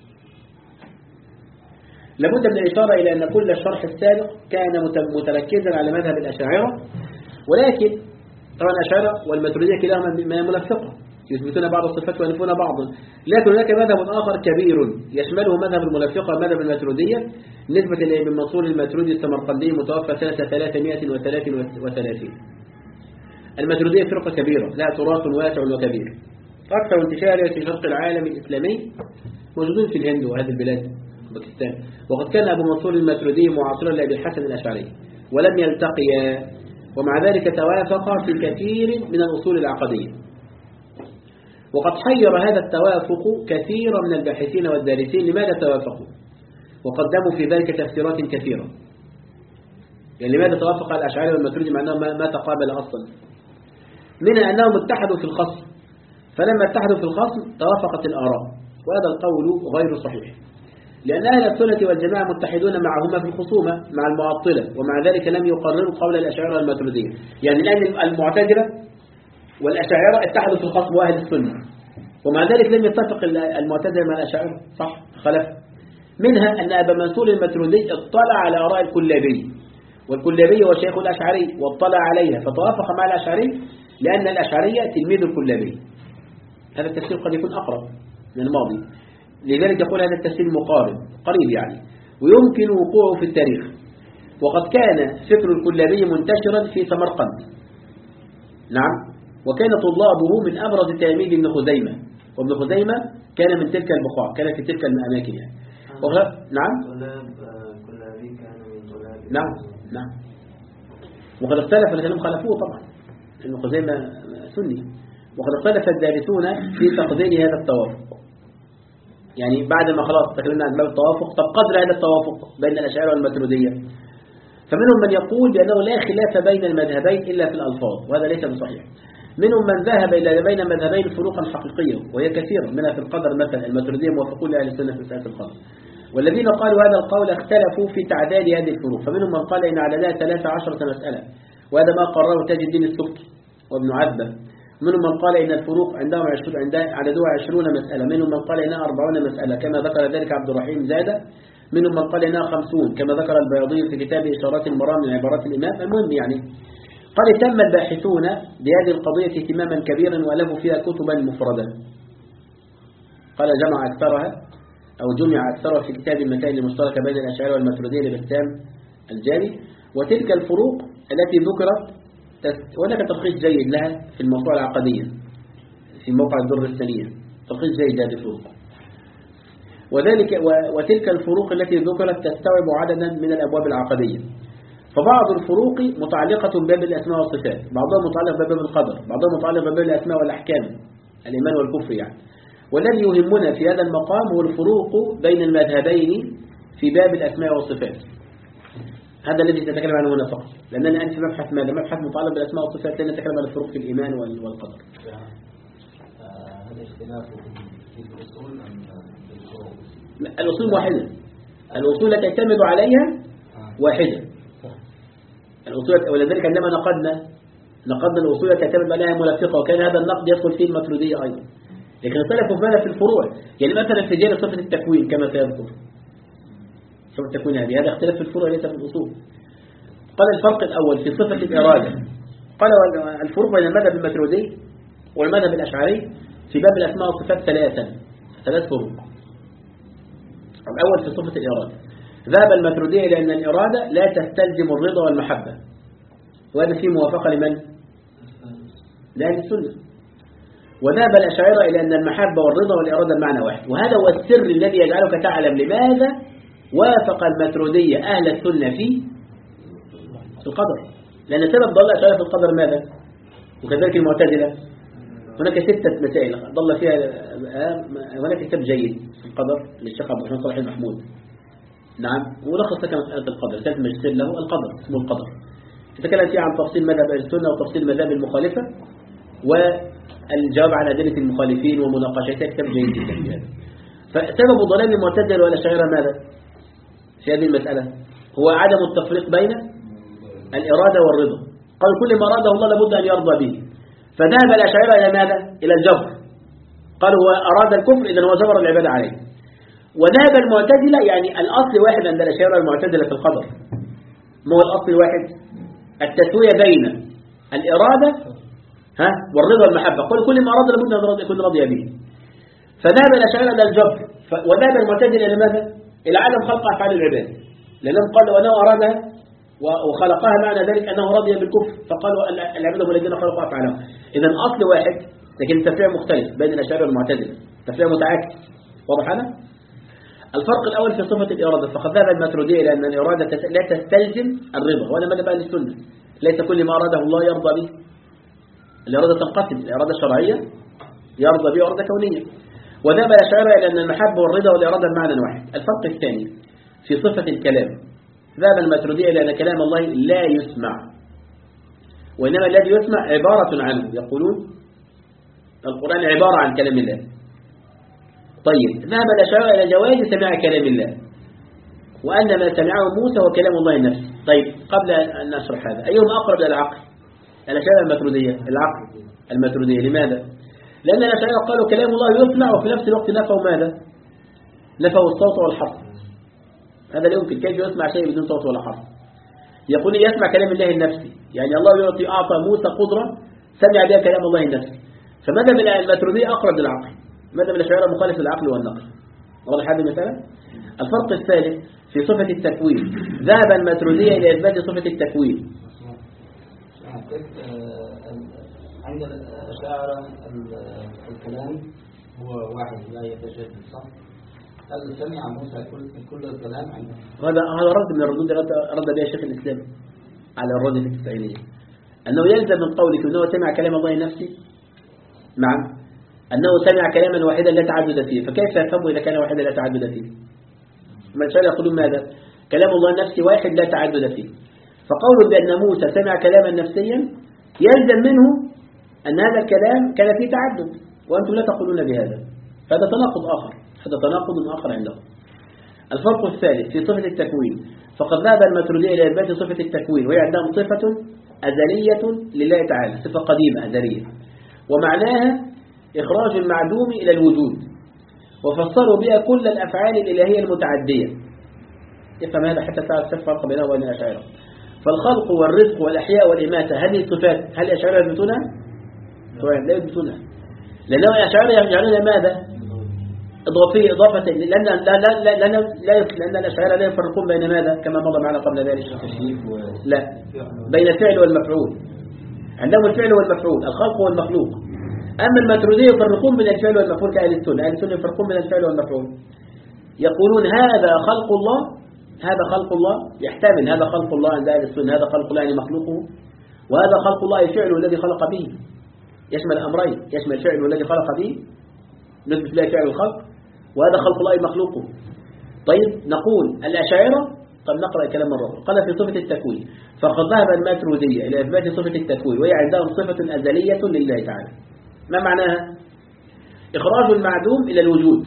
لابد من الإشارة إلى أن كل الشرح السابق كان متركزا على مذهب الأشاعرة، ولكن طبعا الأشاعرة والماتريدية كلاهما ملفقة، يثبتون بعض الصفات وينفون بعضا. لكن هناك مذهب آخر كبير يشمله مذهب الملفقة ومذهب الماتريدية، نسبة إلى ابن منصور الماتريدي السمرقندي متوفى سنة ثلاثمائة وثلاثة وثلاثين. الماتريدية فرقة كبيرة لها تراث واسع وكبير، أكثر انتشارا في شرق العالم الإسلامي، موجودون في الهند وهذه البلاد باكستان. وقد كان أبو منصور الماتريدي معاصرا لأبي الحسن الأشعري ولم يلتقيا، ومع ذلك توافقا في كثير من الأصول العقدية. وقد حير هذا التوافق كثيرا من الباحثين والدارسين. لماذا توافقوا؟ وقدموا في ذلك تفسيرات كثيرة. يعني لماذا توافق الأشعري والماتريدي مع أنهم ما تقابل أصلا؟ منها أنهم اتحدوا في الخصم، فلما اتحدوا في الخصم توافقت الآراء، وهذا القول غير صحيح، لأن أهل السنة والجماعة متحدون معهما في الخصومة مع المعطلة، ومع ذلك لم يقرروا قول الأشاعرة والماتريدية. يعني الآن المعتزلة والأشاعرة اتحدوا في الخصم وأهل السنة، ومع ذلك لم يتفق المعتزلة مع الأشاعرة، صح؟ خلف. منها أن أبا منصور الماتريدي اطلع على آراء الكلابي، والكلابي هو شيخ الأشعري واطلع عليها فتوافق مع الأشعري، لأن الأشعرية تلميذ الكلابي. هذا التفسير قد يكون أقرب من الماضي، لذلك يقول هذا التفسير مقارب قريب يعني، ويمكن وقوعه في التاريخ. وقد كان فكر الكلابي منتشرا في سمرقند، نعم، وكان طلابه من أبرز تلاميذ ابن خزيمة، وابن خزيمة كان من تلك البقاع، كان في تلك الأماكن يعني. وغ... نعم
كلابي كانوا من طلاب.
نعم نعم. وقد اختلف لكنهم خلفوه طبعا، ابن خزيمة سني. وقد اختلف الدارسون في تقدير هذا التوافق، يعني بعد ما خلاص تكلمنا عن باب التوافق، طب قدر هذا التوافق بين الأشاعرة والماتريدية. فمنهم من يقول بأنه لا خلاف بين المذهبين إلا في الألفاظ، وهذا ليس بصحيح. منهم من ذهب إلى بين المذهبين فروقا حقيقية وهي كثيرة، منها في القدر مثلا الماتريدية موافقون لأهل السنة في مسألة القدر، والذين قالوا هذا القول اختلفوا في تعداد هذه الفروق. فمنهم من قال إن عددها ثلاثة عشرة مسألة، وهذا ما قرره تاج الدين السبكي وابن عذبة. منهم من قال إن الفروق عندهم عددها عشرون مسألة، منهم من قال إنها أربعون مسألة كما ذكر ذلك عبد الرحيم زادة، منهم من قال إنها خمسون كما ذكر البياضي في كتاب إشارات المرام من عبارات الإمام. المهم يعني قد اهتم الباحثون بهذه القضية اهتماما كبيرا وألفوا فيها كتبا مفردة. قال جمع أكثرها أو جمع أكثرها في كتاب المسائل المشتركة بين الأشاعرة والماتريدية لبسام الجاري. وتلك الفروق التي ذكرت وهناك تلخيص جيد لها في الموضوع العقدية في موقع الدر الثانية، تلخيص جيد هذه الفروق. وذلك وتلك الفروق التي ذكرت تستوعب عددا من الأبواب العقدية. فبعض الفروق متعلقة بباب الأسماء والصفات، بعضها متعلق بباب القدر، بعضها متعلق بباب الأسماء والأحكام الإيمان والكفر يعني. والذي يهمنا في هذا المقام هو الفروق بين المذهبين في باب الأسماء والصفات. هذا الذي نتكلم عنه هنا فقط، لأننا الآن في مبحث ماذا؟ مبحث متعلق بالأسماء والصفات، لأن نتكلم عن الفروق في الإيمان والقدر.
هذا اختلاف في الأصول أم في الفروق؟
الأصول واحدة، الأصول التي تعتمد عليها واحدة. الأصول ولذلك عندما نقدنا نقدنا الأصول التي تعتمد عليها ملفقة، وكان هذا النقد يدخل فيه الماتريدية أيضا. لكن اختلفوا ماذا في الفروع، يعني مثلا في جانب صفة التكوين كما سيذكر صفة التكوين هذه، هذا اختلاف في الفروع ليس في الأصول. قال الفرق الأول في صفة الإرادة، قال الفروق بين المذهب الماتريدي والمذهب الأشعري في باب الأسماء والصفات ثلاثا ثلاث فروق. الأول في صفة الإرادة، ذهب الماتريدي إلى أن الإرادة لا تستلزم الرضا والمحبة، وهذا فيه موافقة لمن؟ لأهل السنة. وذهب الأشاعرة إلى أن المحبة والرضا والإرادة المعنى واحد، وهذا هو السر الذي يجعلك تعلم لماذا وافق الماتريدية أهل السنة في في القدر، لأن سبب ضل الأشاعرة في القدر ماذا؟ وكذلك المعتزلة هناك ستة مسائل ضل فيها. هناك كتاب جيد في القدر للشيخ عبد الرحمن صالح المحمود، نعم، ولخص لك مسألة القدر، ثالث ماجستير له القدر اسمه القدر، يتكلم فيه عن تفصيل مذهب أهل السنة وتفصيل المذاهب المخالفة والجواب عن أدلة المخالفين ومناقشتها، كتاب جيد جدا في هذا. فسبب ضلال المعتزلة والأشاعرة ماذا في هذه المسألة؟ هو عدم التفريق بين الإرادة والرضا. قال كل ما أراده الله لابد أن يرضى به، فذهب الأشاعرة إلى ماذا؟ إلى الجبر، قالوا هو أراد الكفر إذن هو جبر العبادة عليه. وذهب المعتزلة، يعني الأصل واحد عند الأشاعرة والمعتزلة في القدر، ما هو الأصل واحد؟ التسوية بين الإرادة ها والرضا والمحبة. قال كل ما أراد لابد أن يكون راضي به، فذهب الأشاعرة إلى الجبر، وذهب المعتزلة إلى ماذا؟ إلى عدم خلق أفعال العباد، لأنهم قالوا وأنه أرادها وخلقها معنى ذلك أنه رضي بالكفر، فقالوا العباد هم الذين خلقوا أفعالهم. إذن أصل واحد لكن التفريع مختلف بين الأشاعرة والمعتزلة، تفريع متعاكس. واضح هذا؟ الفرق الأول في صفة الإرادة، فقد ذهب الماتريدي إلى أن الإرادة لا تستلزم الرضا، وهذا مذهب أهل السنة، ليس كل ما أراده الله يرضى به. الإرادة تنقسم، الإرادة الشرعية يرضى به وإرادة كونية. وذهب الأشاعرة إلى أن المحبة والرضا والإرادة بمعنى واحد. الفرق الثاني في صفة الكلام، ذهب الماتريدي إلى أن كلام الله لا يسمع، وإنما الذي يسمع عبارة عنه، يقولون القرآن عبارة عن كلام الله. طيب ذهب الأشاعرة إلى جواز سماع كلام الله، وأن ما سمعه موسى هو كلام الله نفسه. طيب قبل أن نشرح هذا، أيهما أقرب إلى العقل؟ الأشاعرة الماتريدية؟ العقل الماتريدية. لماذا؟ لأن الأشاعرة قالوا كلام الله يسمع وفي نفس الوقت نفوا ماذا؟ نفوا الصوت والحرف. هذا لا يمكن، كيف يسمع شيء بدون صوت ولا حرف؟ يقول يسمع كلام الله النفسي، يعني الله يعطي أعطى موسى قدرة سمع بها كلام الله النفسي. فمذهب الماتريدية أقرب للعقل، مذهب الأشاعرة مخالف للعقل والنقل. واضح هذه المسألة؟ الفرق الثالث في صفة التكوين، ذهب الماتريدية إلى إثبات صفة التكوين.
عند الأشاعرة الكلام هو واحد لا يتجدد، صح؟ هل سمع موسى كل كل الكلام عنده؟
هذا هذا رد من الردود رد رد بها شيخ الإسلام على الرد في التسعينية. أنه يلزم من قولك أنه سمع كلام الله نفسي؟ نعم. أنه سمع كلاما واحدا لا تعدد فيه، فكيف يفهمه إذا كان واحدا لا تعدد فيه؟ من شاء يقولون ماذا؟ كلام الله نفسي واحد لا تعدد فيه، فقول بأن موسى سمع كلاما نفسيا يلزم منه أن هذا الكلام كان فيه تعدد، وأنتم لا تقولون بهذا، فهذا تناقض آخر، هذا تناقض آخر عندهم. الفرق الثالث في صفة التكوين، فقد ذهب الماتريدية إلى إثبات صفة التكوين، وهي عندهم صفة أزلية لله تعالى، صفة قديمة أزلية، ومعناها إخراج المعدوم إلى الوجود، وفسروا بها كل الأفعال الإلهية المتعدية. افهم هذا حتى تعرف الفرق بينه وبين الأشاعرة. فالخلق والرزق والأحياء والإماتة هذه الصفات هل الأشاعرة يثبتونها؟ لا يثبتونها، لأنه الأشاعرة يجعلون ماذا؟ إضافية إضافة لأن لا لا لا لأن لا لأن الأشاعرة لا يفرقون بين ماذا كما مضى معنا قبل ذلك؟ لا، بين الفعل والمفعول. عندهم الفعل والمفعول، الخلق والمخلوق. أما الماتريدية يفرقون بين الفعل والمفعول كأهل السنة، أهل السنة يفرقون بين الفعل والمفعول، يقولون هذا خلق الله، هذا خلق الله يحتمل هذا خلق الله عند أهل السنة، هذا خلق الله يعني مخلوقه، وهذا خلق الله فعله الذي خلق به، يشمل أمرين، يشمل فعله الذي خلق به نثبت له فعل الخلق، وهذا خلق الله مخلوقه. طيب نقول الأشاعرة، قد نقرأ الكلام مرة أخرى، قال في صفة التكوين، فقد ذهب الماتريدية إلى إثبات صفة التكوين، وهي عندهم صفة أزلية لله تعالى. ما معناها؟ إخراج المعدوم إلى الوجود،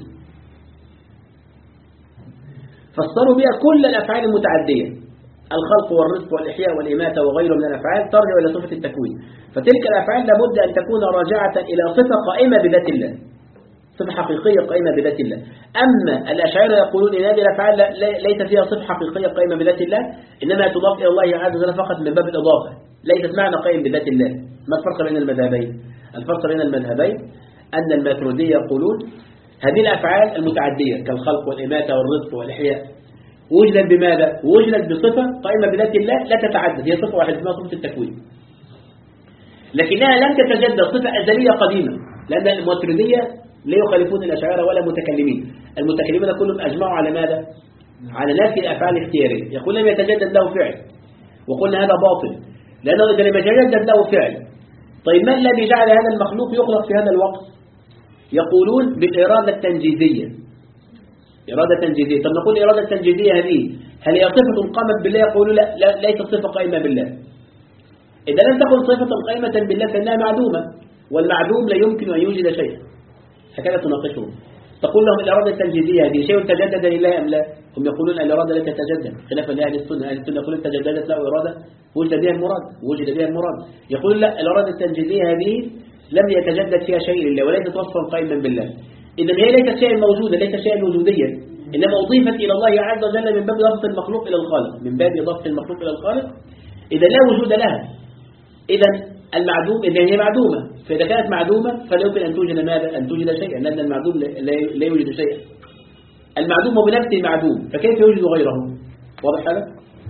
فسروا بها كل الأفعال المتعدية، الخلق والرزق والإحياء والإماتة وغيره من الأفعال ترجع إلى صفة التكوين، فتلك الأفعال لابد أن تكون راجعة إلى صفة قائمة بذات الله، صفة حقيقية قائمة بذات الله. أما الأشاعرة يقولون إن هذه الأفعال ليس فيها صفة حقيقية قائمة بذات الله، إنما تضاف إلى الله عز وجل فقط من باب الإضافة، ليست معنى قائم بذات الله. ما الفرق بين المذهبين؟ الفرق بين المذهبين أن الماتريدية يقولون هذه الأفعال المتعدية كالخلق والإماتة والرزق والإحياء وجدت بماذا؟ وجدت بصفة قائمة بذات الله لا تتعدد، هي صفة واحدة اسمها صفة التكوين، لكنها لم تتجدد، صفة أزلية قديمة. لأن الماتريدية لا يخالفون الأشاعرة ولا متكلمين، المتكلمين كلهم أجمعوا على ماذا؟ على نفي الأفعال الاختيارية، يقول لم يتجدد له فعل، وقلنا هذا باطل، لأنه إذا لم يتجدد له فعل، طيب ما الذي جعل هذا المخلوق يخلق في هذا الوقت؟ يقولون بالإرادة التنجيزية، إرادة تنجيزية. طب نقول الإرادة التنجيزية هذه هل هي صفة قامت بالله؟ يقولوا لا, لا ليست صفة قائمة بالله. إذا لم تكن صفة قائمة بالله فإنها معدومة، والمعدوم لا يمكن أن يوجد شيئا، هكذا تناقشهم. تقول لهم الإرادة التنجيزية هذه شيء تجدد لله أم لا؟ هم يقولون الإرادة لا تتجدد، خلافا لأهل السنة. أهل السنة يقولون تجددت له إرادة وجد بها المراد، وجد بها المراد. يقول لا، الإرادة التنجيزية هذه لم يتجدد فيها شيء لله وليست وصفا قائما بالله، إذا هي ليست شيئا موجودا، ليست شيئا وجوديا، إنما أضيفت إلى الله عز وجل من باب إضافة المخلوق إلى الخالق، من باب إضافة المخلوق إلى الخالق، إذا لا وجود لها. إذا المعدوم إذا هي معدومة، فإذا كانت معدومة فلا يمكن أن توجد ماذا؟ أن توجد شيئا، لأن المعدوم لا يوجد شيئا. المعدوم هو بنفسه معدوم، فكيف يوجد غيره؟ واضح هذا؟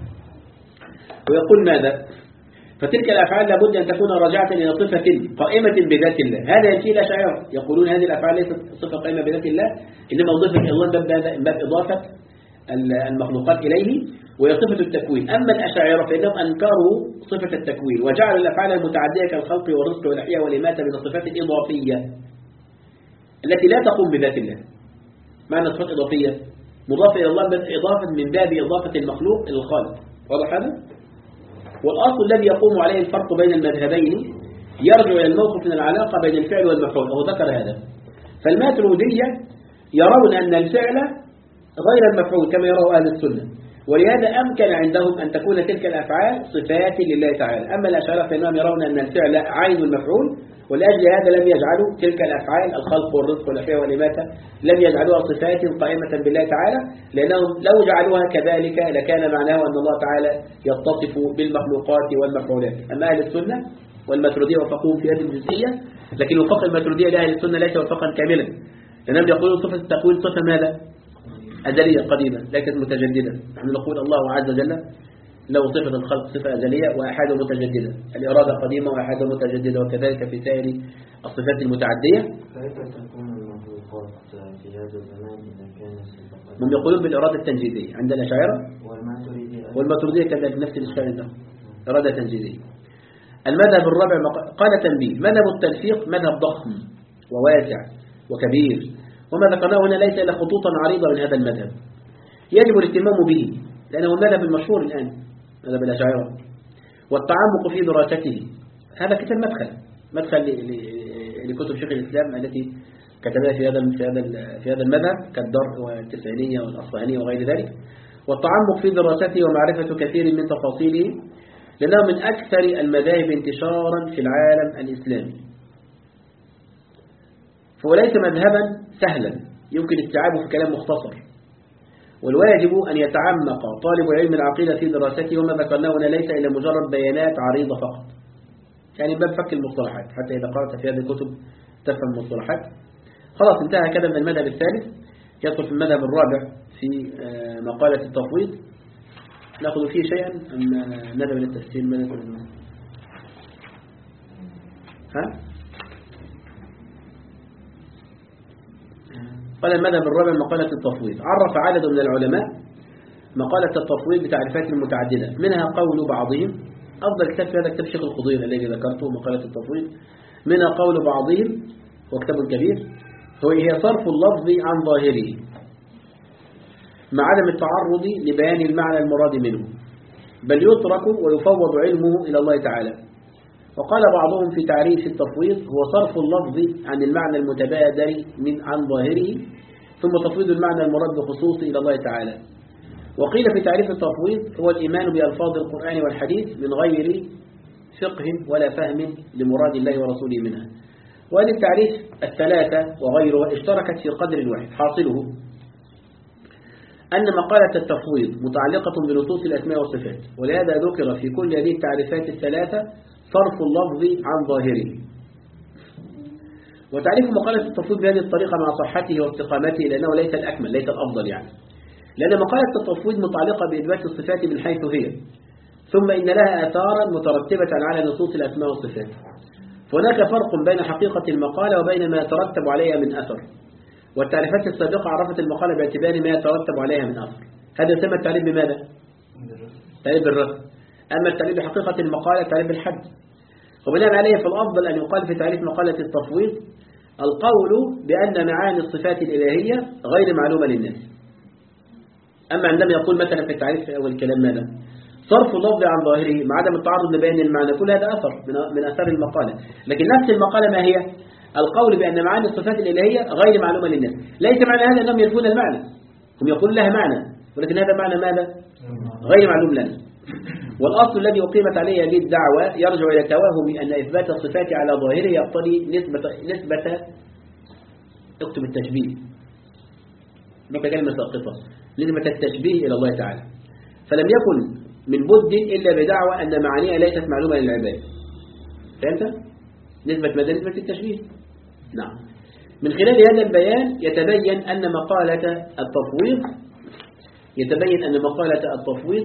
ويقول ماذا؟ فتلك الأفعال لابد أن تكون راجعة إلى صفة قائمة بذات الله. هذا يأتي الأشاعرة يقولون هذه الأفعال ليست صفة قائمة بذات الله، إنما أضيفت إلى الله من باب إضافة المخلوقات إليه، وهي صفة التكوين. أما الأشاعرة فإنهم أنكروا صفة التكوين، وجعلوا الأفعال المتعدية كالخلق والرزق والإحياء والإماتة من الصفات الإضافية التي لا تقوم بذات الله. معنى صفات إضافية مضافة إلى الله إضافة من باب إضافة المخلوق إلى الخالق. واضح هذا؟ والأصل الذي يقوم عليه الفرق بين المذهبين يرجع إلى الموقف من العلاقة بين الفعل والمفعول، وهو ذكر هذا. فالماتريدية يرون أن الفعل غير المفعول كما يراه أهل السنة، ولهذا أمكن عندهم أن تكون تلك الأفعال صفات لله تعالى. أما الأشاعرة فإنهم يرون أن الفعل عين المفعول، ولأجل هذا لم يجعلوا تلك الأفعال الخلق والرزق والإحياء والإماتة لم يجعلوها صفات قائمة بالله تعالى، لأنهم لو جعلوها كذلك لكان معناه أن الله تعالى يتصف بالمخلوقات والمفعولات. أما أهل السنة والماتريدية وفقهم في هذه الجزئية، لكن وفق الماتريدية لأهل السنة ليس وفقا كاملا، لأنهم يقولون صفة التكوين صفة ماذا؟ أزلية قديمة ليست متجددة. نحن نقول الله عز وجل له صفة الخلق صفة أزلية وأحد متجددة، الإرادة قديمة وأحد متجددة، وكذلك في سائر الصفات المتعدية.
كيف تكون المخلوقات في هذا الزمان إذا كانت صفة؟
هم يقولون بالإرادة التنجيزية عند الأشاعرة
والماتريدية
والماتريدية كذلك نفس الإشكال ده، إرادة تنجيزية. المذهب الرابع قال تنبيه: مذهب التلفيق مذهب ضخم وواسع وكبير، وما ذكرناه هنا ليس إلا خطوطا عريضة من هذا المذهب يجب الاهتمام به، لأنه المذهب المشهور الآن مذهب الأشاعرة، والتعمق في دراسته. هذا كتاب مدخل مدخل لكتب شيخ الإسلام التي كتبها في هذا في هذا في هذا المذهب كالدر والتسعينية والأصفهانية وغير ذلك، والتعمق في دراسته ومعرفة كثير من تفاصيله، لأنه من أكثر المذاهب انتشارا في العالم الإسلامي. فهو ليس مذهبا سهلا يمكن استيعابه في كلام مختصر، والواجب أن يتعمق طالب علم العقيدة في دراسته، وما ذكرناه هنا ليس إلا مجرد بيانات عريضة فقط، يعني باب فك المصطلحات حتى إذا قرأت في هذه الكتب تفهم المصطلحات. خلاص انتهى كذا من المذهب الثالث، يدخل في المذهب الرابع في مقالة التفويض. نأخذ فيه شيئا أم نذهب إلى التفسير؟ ها؟ قال المذهب الرابع مقالة التفويض. عرف عدد من العلماء مقالة التفويض بتعريفات متعددة، منها قول بعضهم، أفضل كتاب في هذا كتاب شيخ الخضير الذي ذكرته مقالة التفويض، منها قول بعضهم وكتاب كبير، هو هي صرف اللفظ عن ظاهره مع عدم التعرض لبيان المعنى المراد منه، بل يترك ويفوض علمه إلى الله تعالى. وقال بعضهم في تعريف التفويض هو صرف اللفظ عن المعنى المتبادر من عن ظاهره ثم تفويض المعنى المراد بخصوصه إلى الله تعالى. وقيل في تعريف التفويض هو الإيمان بألفاظ القرآن والحديث من غير فقه ولا فهم لمراد الله ورسوله منها. وهذه التعريف الثلاثة وغيرها اشتركت في قدر واحد، حاصله أن مقالة التفويض متعلقة بنصوص الأسماء والصفات، ولهذا ذكر في كل هذه التعريفات الثلاثة صرف اللفظ عن ظاهره. وتعريف مقالة التفويض بهذه الطريقة مع صحته واستقامته، لأنه ليس الأكمل ليس الأفضل يعني، لأن مقالة التفويض متعلقة بإثبات الصفات من حيث هي، ثم إن لها آثارا مترتبة على نصوص الأسماء والصفات. فهناك فرق بين حقيقة المقالة وبين ما يترتب عليها من أثر، والتعريفات السابقة عرفت المقالة باعتبار ما يترتب عليها من أثر. هذا يسمى التعريف بماذا؟ تعريف بالرسم. أما التعريف بحقيقة المقالة تعريف بالحد. وبناء عليه فالأفضل أن يقال في تعريف مقالة التفويض القول بأن معاني الصفات الإلهية غير معلومة للناس. أما عندما يقول مثلا في التعريف في أول الكلام ماذا؟ صرف اللفظ عن ظاهره مع عدم التعرض لبيان المعنى، كل هذا أثر من أثار المقالة. لكن نفس المقالة ما هي؟ القول بأن معاني الصفات الإلهية غير معلومة للناس. ليس معنى هذا أنهم ينفون المعنى، هم يقولون لها معنى، ولكن هذا معنى ماذا؟ غير معلوم لنا. والأصل الذي أقيمت عليه هذه الدعوة يرجع إلى توهم أن إثبات الصفات على ظاهره يقتضي نسبة نسبة اكتب التشبيه، بقى كلمة ساقطة، نسبة التشبيه إلى الله تعالى. فلم يكن من بد إلا بدعوى أن معانيها ليست معلومة للعباد. فهمت؟ نسبة ماذا؟ نسبة التشبيه. نعم. من خلال هذا البيان يتبين أن مقالة التفويض يتبين أن مقالة التفويض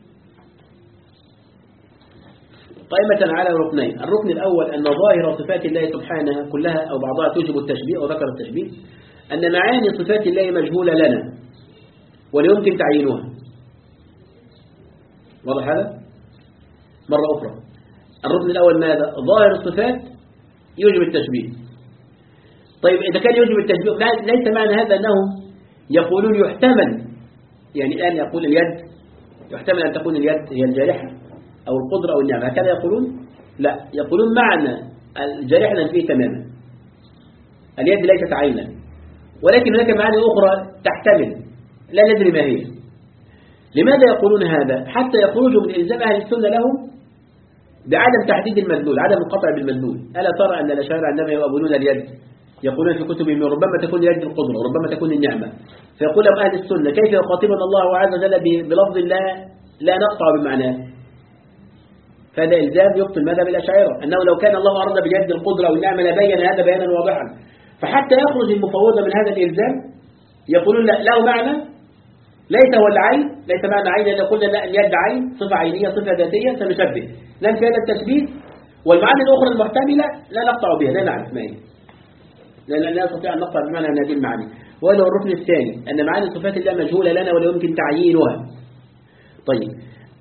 قائمة على ركنين. الركن الأول أن ظاهر صفات الله سبحانه كلها أو بعضها توجب التشبيه أو ذكر التشبيه، أن معاني صفات الله مجهولة لنا ولا يمكن تعيينها. واضح هذا؟ مرة أخرى، الركن الأول ماذا؟ ظاهر الصفات يوجب التشبيه. طيب إذا كان يوجب التشبيه ليس معنى هذا أنهم يقولون يحتمل، يعني الآن يقول اليد يحتمل أن تكون اليد هي الجارحة أو القدرة أو النعمة، هكذا يقولون؟ لا، يقولون معنى الجارحة ننفيه تماما، اليد ليست عينا، ولكن هناك معاني أخرى تحتمل لا ندري ما هي. لماذا يقولون هذا؟ حتى يخرجوا من إلزام أهل السنة لهم بعدم تحديد المدلول، عدم القطع بالمدلول. ألا ترى أن الأشاعرة عندما يؤولون اليد يقولون في كتبهم ربما تكون اليد القدرة وربما تكون النعمة، فيقول لهم أهل السنة كيف يخاطبنا الله عز وجل بلفظ لا لا نقطع بمعناه؟ فهذا إلزام يقتل مذهب الأشاعرة، أنه لو كان الله أراد بيد القدرة والنعمة لبين هذا بيانا واضحا. فحتى يخرج المفوضة من هذا الإلزام يقولون لا له معنى ليس هو العين، ليس معنى عين، لو قلنا لا اليد عين صفة عينية صفة ذاتية سنشبه، ننفي هذا التشبيه، والمعاني الأخرى المحتملة لا نقطع بها، لا نعرف ما هي، لأن لا نستطيع أن نقطع بمعنى أن هذه المعاني. وهذا هو الركن الثاني، أن معاني صفات الله مجهولة لنا ولا يمكن تعيينها. طيب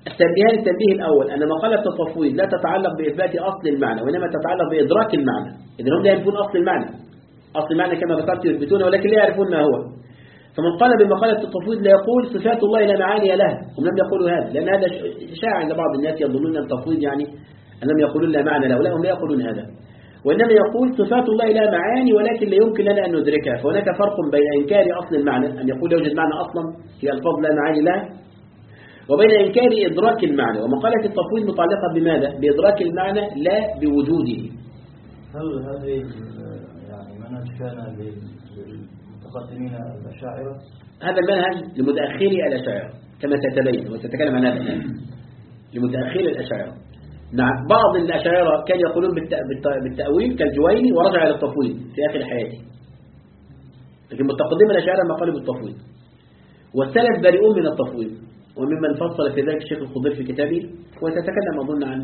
التنبيهان التنبيه الأول أن مقالة التفويض لا تتعلق بإثبات أصل المعنى وإنما تتعلق بإدراك المعنى. إذن هم لا يعرفون أصل المعنى، أصل المعنى كما ذكرت يثبتونه ولكن لا يعرفون ما هو. فمن قال بمقالة التفويض لا يقول صفات الله لا معاني لها، هم لم يقولوا هذا، لأن هذا شائع عند بعض الناس يظنون أن التفويض يعني أنهم يقولون لا معنى له، لا هم لا يقولون هذا، وإنما يقول صفات الله لا معاني ولكن لا يمكن لنا أن ندركها. فهناك فرق بين إنكار أصل المعنى أن يقول يوجد معنى أصلا هي الفاظ لا معاني لها، وبين إنكار إدراك المعنى. ومقالة التفويض متعلقة بماذا؟ بإدراك المعنى لا بوجوده.
هل هذه يعني منهج كان للمتقدمين الأشاعرة؟
هذا المنهج لمتأخري الأشاعرة كما ستبين وستتكلم عن هذا الآن. لمتأخري الأشاعرة نعم، بعض الأشاعرة كان يقولون بالتأويل كالجويني ورجع إلى التفويض في آخر حياته، لكن متقدم الأشاعرة ما قالوا بالتفويض، والسلف بريئون من التفويض، وممن فصل في ذلك الشيخ الخضير في كتابه، وتتكلم أظن عن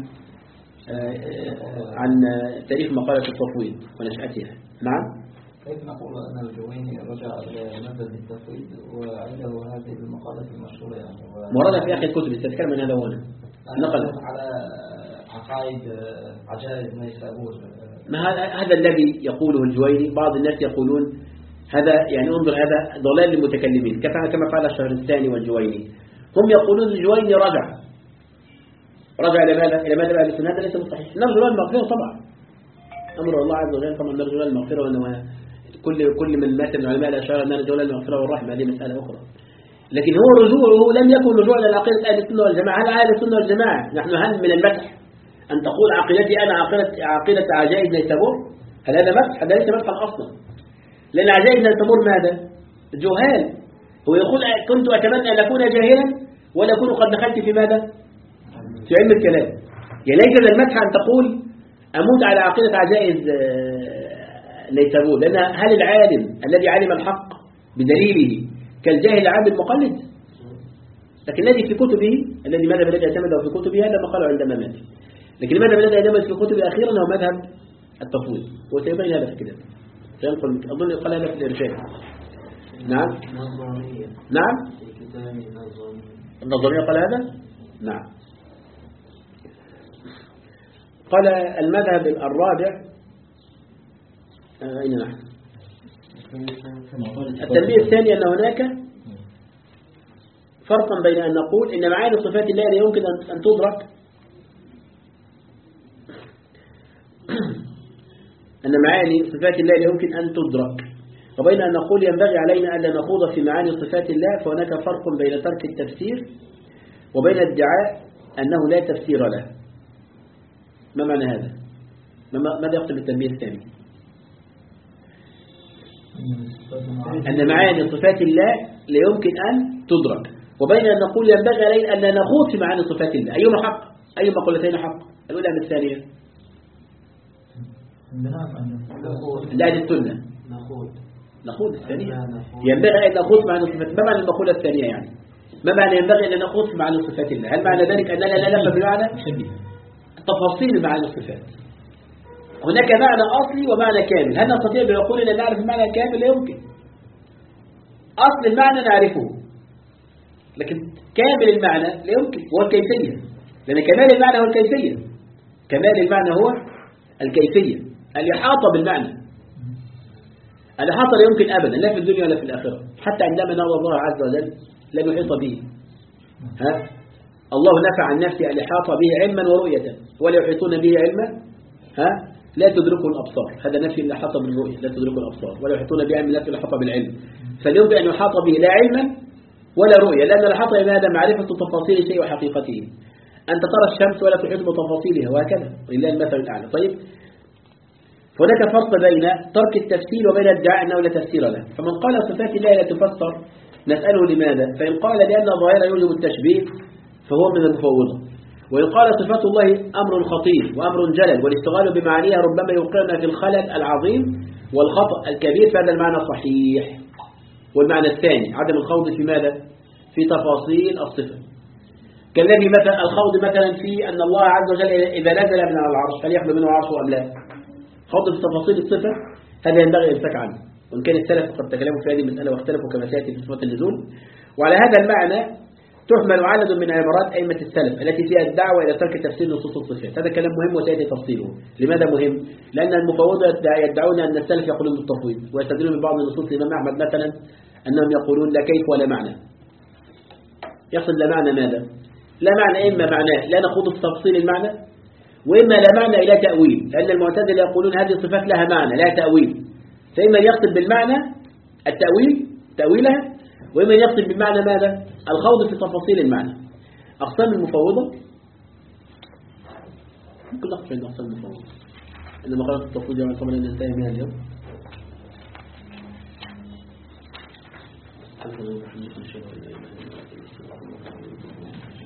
عن تاريخ مقالة التفويض ونشأتها. نعم.
كيف نقول أن الجويني رجع إلى مبدأ التفويض وعنده هذه المقالة المشهورة يعني
موردة في آخر الكتب تتكلم عن هذا هنا نقل
على عقائد عجائب نيسابور.
ما هذا الذي يقوله الجويني؟ بعض الناس يقولون هذا يعني انظر هذا ضلال للمتكلمين كما قال الشهرستاني والجويني. هم يقولون الجويني رجع رجع إلى ماذا؟ إلى ماذا بقى السنة؟ هذا ليس مستحيل. نرجو له المغفرة طبعا، أمر الله عز وجل طبعا، نرجو له المغفرة، وأنه كل كل من مات من علماء الأشاعرة أن نرجو له المغفرة والرحمة، هذه مسألة أخرى. لكن هو رجوعه لم يكن رجوع إلى عقيدة أهل السنة والجماعة. هل أهل السنة والجماعة نحن هل من المدح أن تقول عقيدتي أنا عقيدة عقيدة عجائب نيسابور؟ هل هذا مدح؟ هذا ليس مدحا أصلا، لأن عجائب نيسابور ماذا؟ جهال. هو يقول كنت أتمنى أن أكون جاهلا ولا أكون قد دخلت في ماذا؟ في علم الكلام. يعني ليس المدح أن تقول أموت على عقيدة عجائز نيسابور، لأن هل العالم الذي علم الحق بدليله كالجاهل العابد المقلد؟ لكن الذي في كتبه الذي ماذا بدأ يعتمده في كتبه هذا ما قاله عندما مات. لكن لماذا بدأ يعتمد في كتبه أخيرا هو مذهب التفويض، وسيبين هذا في الكتاب سينقل أظن قال هذا في الإرشاد. نعم نعم النظرية قال هذا. نعم قال المذهب الرابع أين نحن؟ التنبيه الثاني أن هناك فرقا بين أن نقول إن معاني صفات الله لا يمكن أن تدرك أن معاني صفات الله لا يمكن أن تدرك، وبين أن نقول ينبغي علينا أن لا نخوض في معاني صفات الله. فهناك فرق بين ترك التفسير وبين ادعاء أنه لا تفسير له. ما معنى هذا؟ ماذا يقصد بالتنبيه الثاني؟ أن معاني صفات الله لا يمكن أن تدرك، وبين أن نقول ينبغي علينا أن لا نخوض في معاني صفات الله. أيهما حق؟ أي مقولتين حق؟ الأولى من الثانية؟ لا للسنة
نخوض
نخوض الثانية ينبغي أن نخوض معاني صفات. ما معنى المقولة الثانية يعني؟ ما معنى ينبغي أن نخوض في معاني صفات الله؟ هل معنى ذلك أننا لا نفهم بمعنى تفاصيل معاني الصفات؟ هناك معنى أصلي ومعنى كامل. هل نستطيع بعقولنا أن نعرف المعنى الكامل؟ لا يمكن. أصل المعنى نعرفه، لكن كامل المعنى لا يمكن، هو الكيفية، لأن كمال المعنى هو الكيفية. كمال المعنى هو الكيفية، الإحاطة بالمعنى. الإحاطة لا يمكن أبدا، لا في الدنيا ولا في الآخرة. حتى عندما نرى الله عز وجل لم يحيط به. ها؟ الله نفع عن نفسه الإحاطة به علما ورؤية، ولا يحيطون به علما ها؟ لا تدركه الأبصار. هذا نفي الإحاطة بالرؤية، لا تدركه الأبصار، ولا يحيطون بعلم، لا الإحاطة بالعلم. فاليمكن أن يحاط به لا علما ولا رؤية، لأن الإحاطة بهذا معرفة تفاصيل شيء وحقيقته. أنت ترى الشمس ولا تحيط بتفاصيلها، وهكذا، ولله المثل الأعلى. طيب، هناك فرق بين ترك التفسير وبين ادعاء أنه لا تفسير له. فمن قال صفات الله لا تفسر نسأله لماذا؟ فإن قال لأن الظاهر يوجب التشبيه فهو من المفوضة. وإن قال صفات الله أمر خطير وأمر جلل والاشتغال بمعانيها ربما يوقعنا في الخلل العظيم والخطأ الكبير، فهذا المعنى صحيح. والمعنى الثاني عدم الخوض في ماذا؟ في تفاصيل الصفة، كالذي مثلا الخوض مثلا في أن الله عز وجل إذا نزل من العرش هل يخلو منه عرشه أم لا؟ خوض في تفاصيل الصفة هذا ينبغي الامساك عنه، وإن كان السلف قد تكلموا في هذه المسألة واختلفوا كما سيأتي في صفات النزول. وعلى هذا المعنى تحمل عدد من عبارات أئمة السلف التي فيها الدعوة إلى ترك تفسير نصوص الصفات. هذا كلام مهم وسيأتي تفصيله. لماذا مهم؟ لأن المفوضة يدعون أن السلف يقولون بالتفويض، ويستدلون من بعض نصوص الإمام أحمد مثلا أنهم يقولون لا كيف ولا معنى. يقصد لا معنى ماذا؟ لا معنى إما معناه لا نخوض في تفصيل المعنى، وإما لا معنى إلى تأويل، لأن المعتزلة يقولون هذه الصفات لها معنى لا تأويل، فإما يقصد بالمعنى التأويل تأويلها، وإما يقصد بالمعنى ماذا؟ الخوض في تفاصيل المعنى. أقسام المفوضة كل أقسام عند أقسام المفوضة إنما قرأت التفويض يوم قبل أن ننتهي منها اليوم. الحمد لله.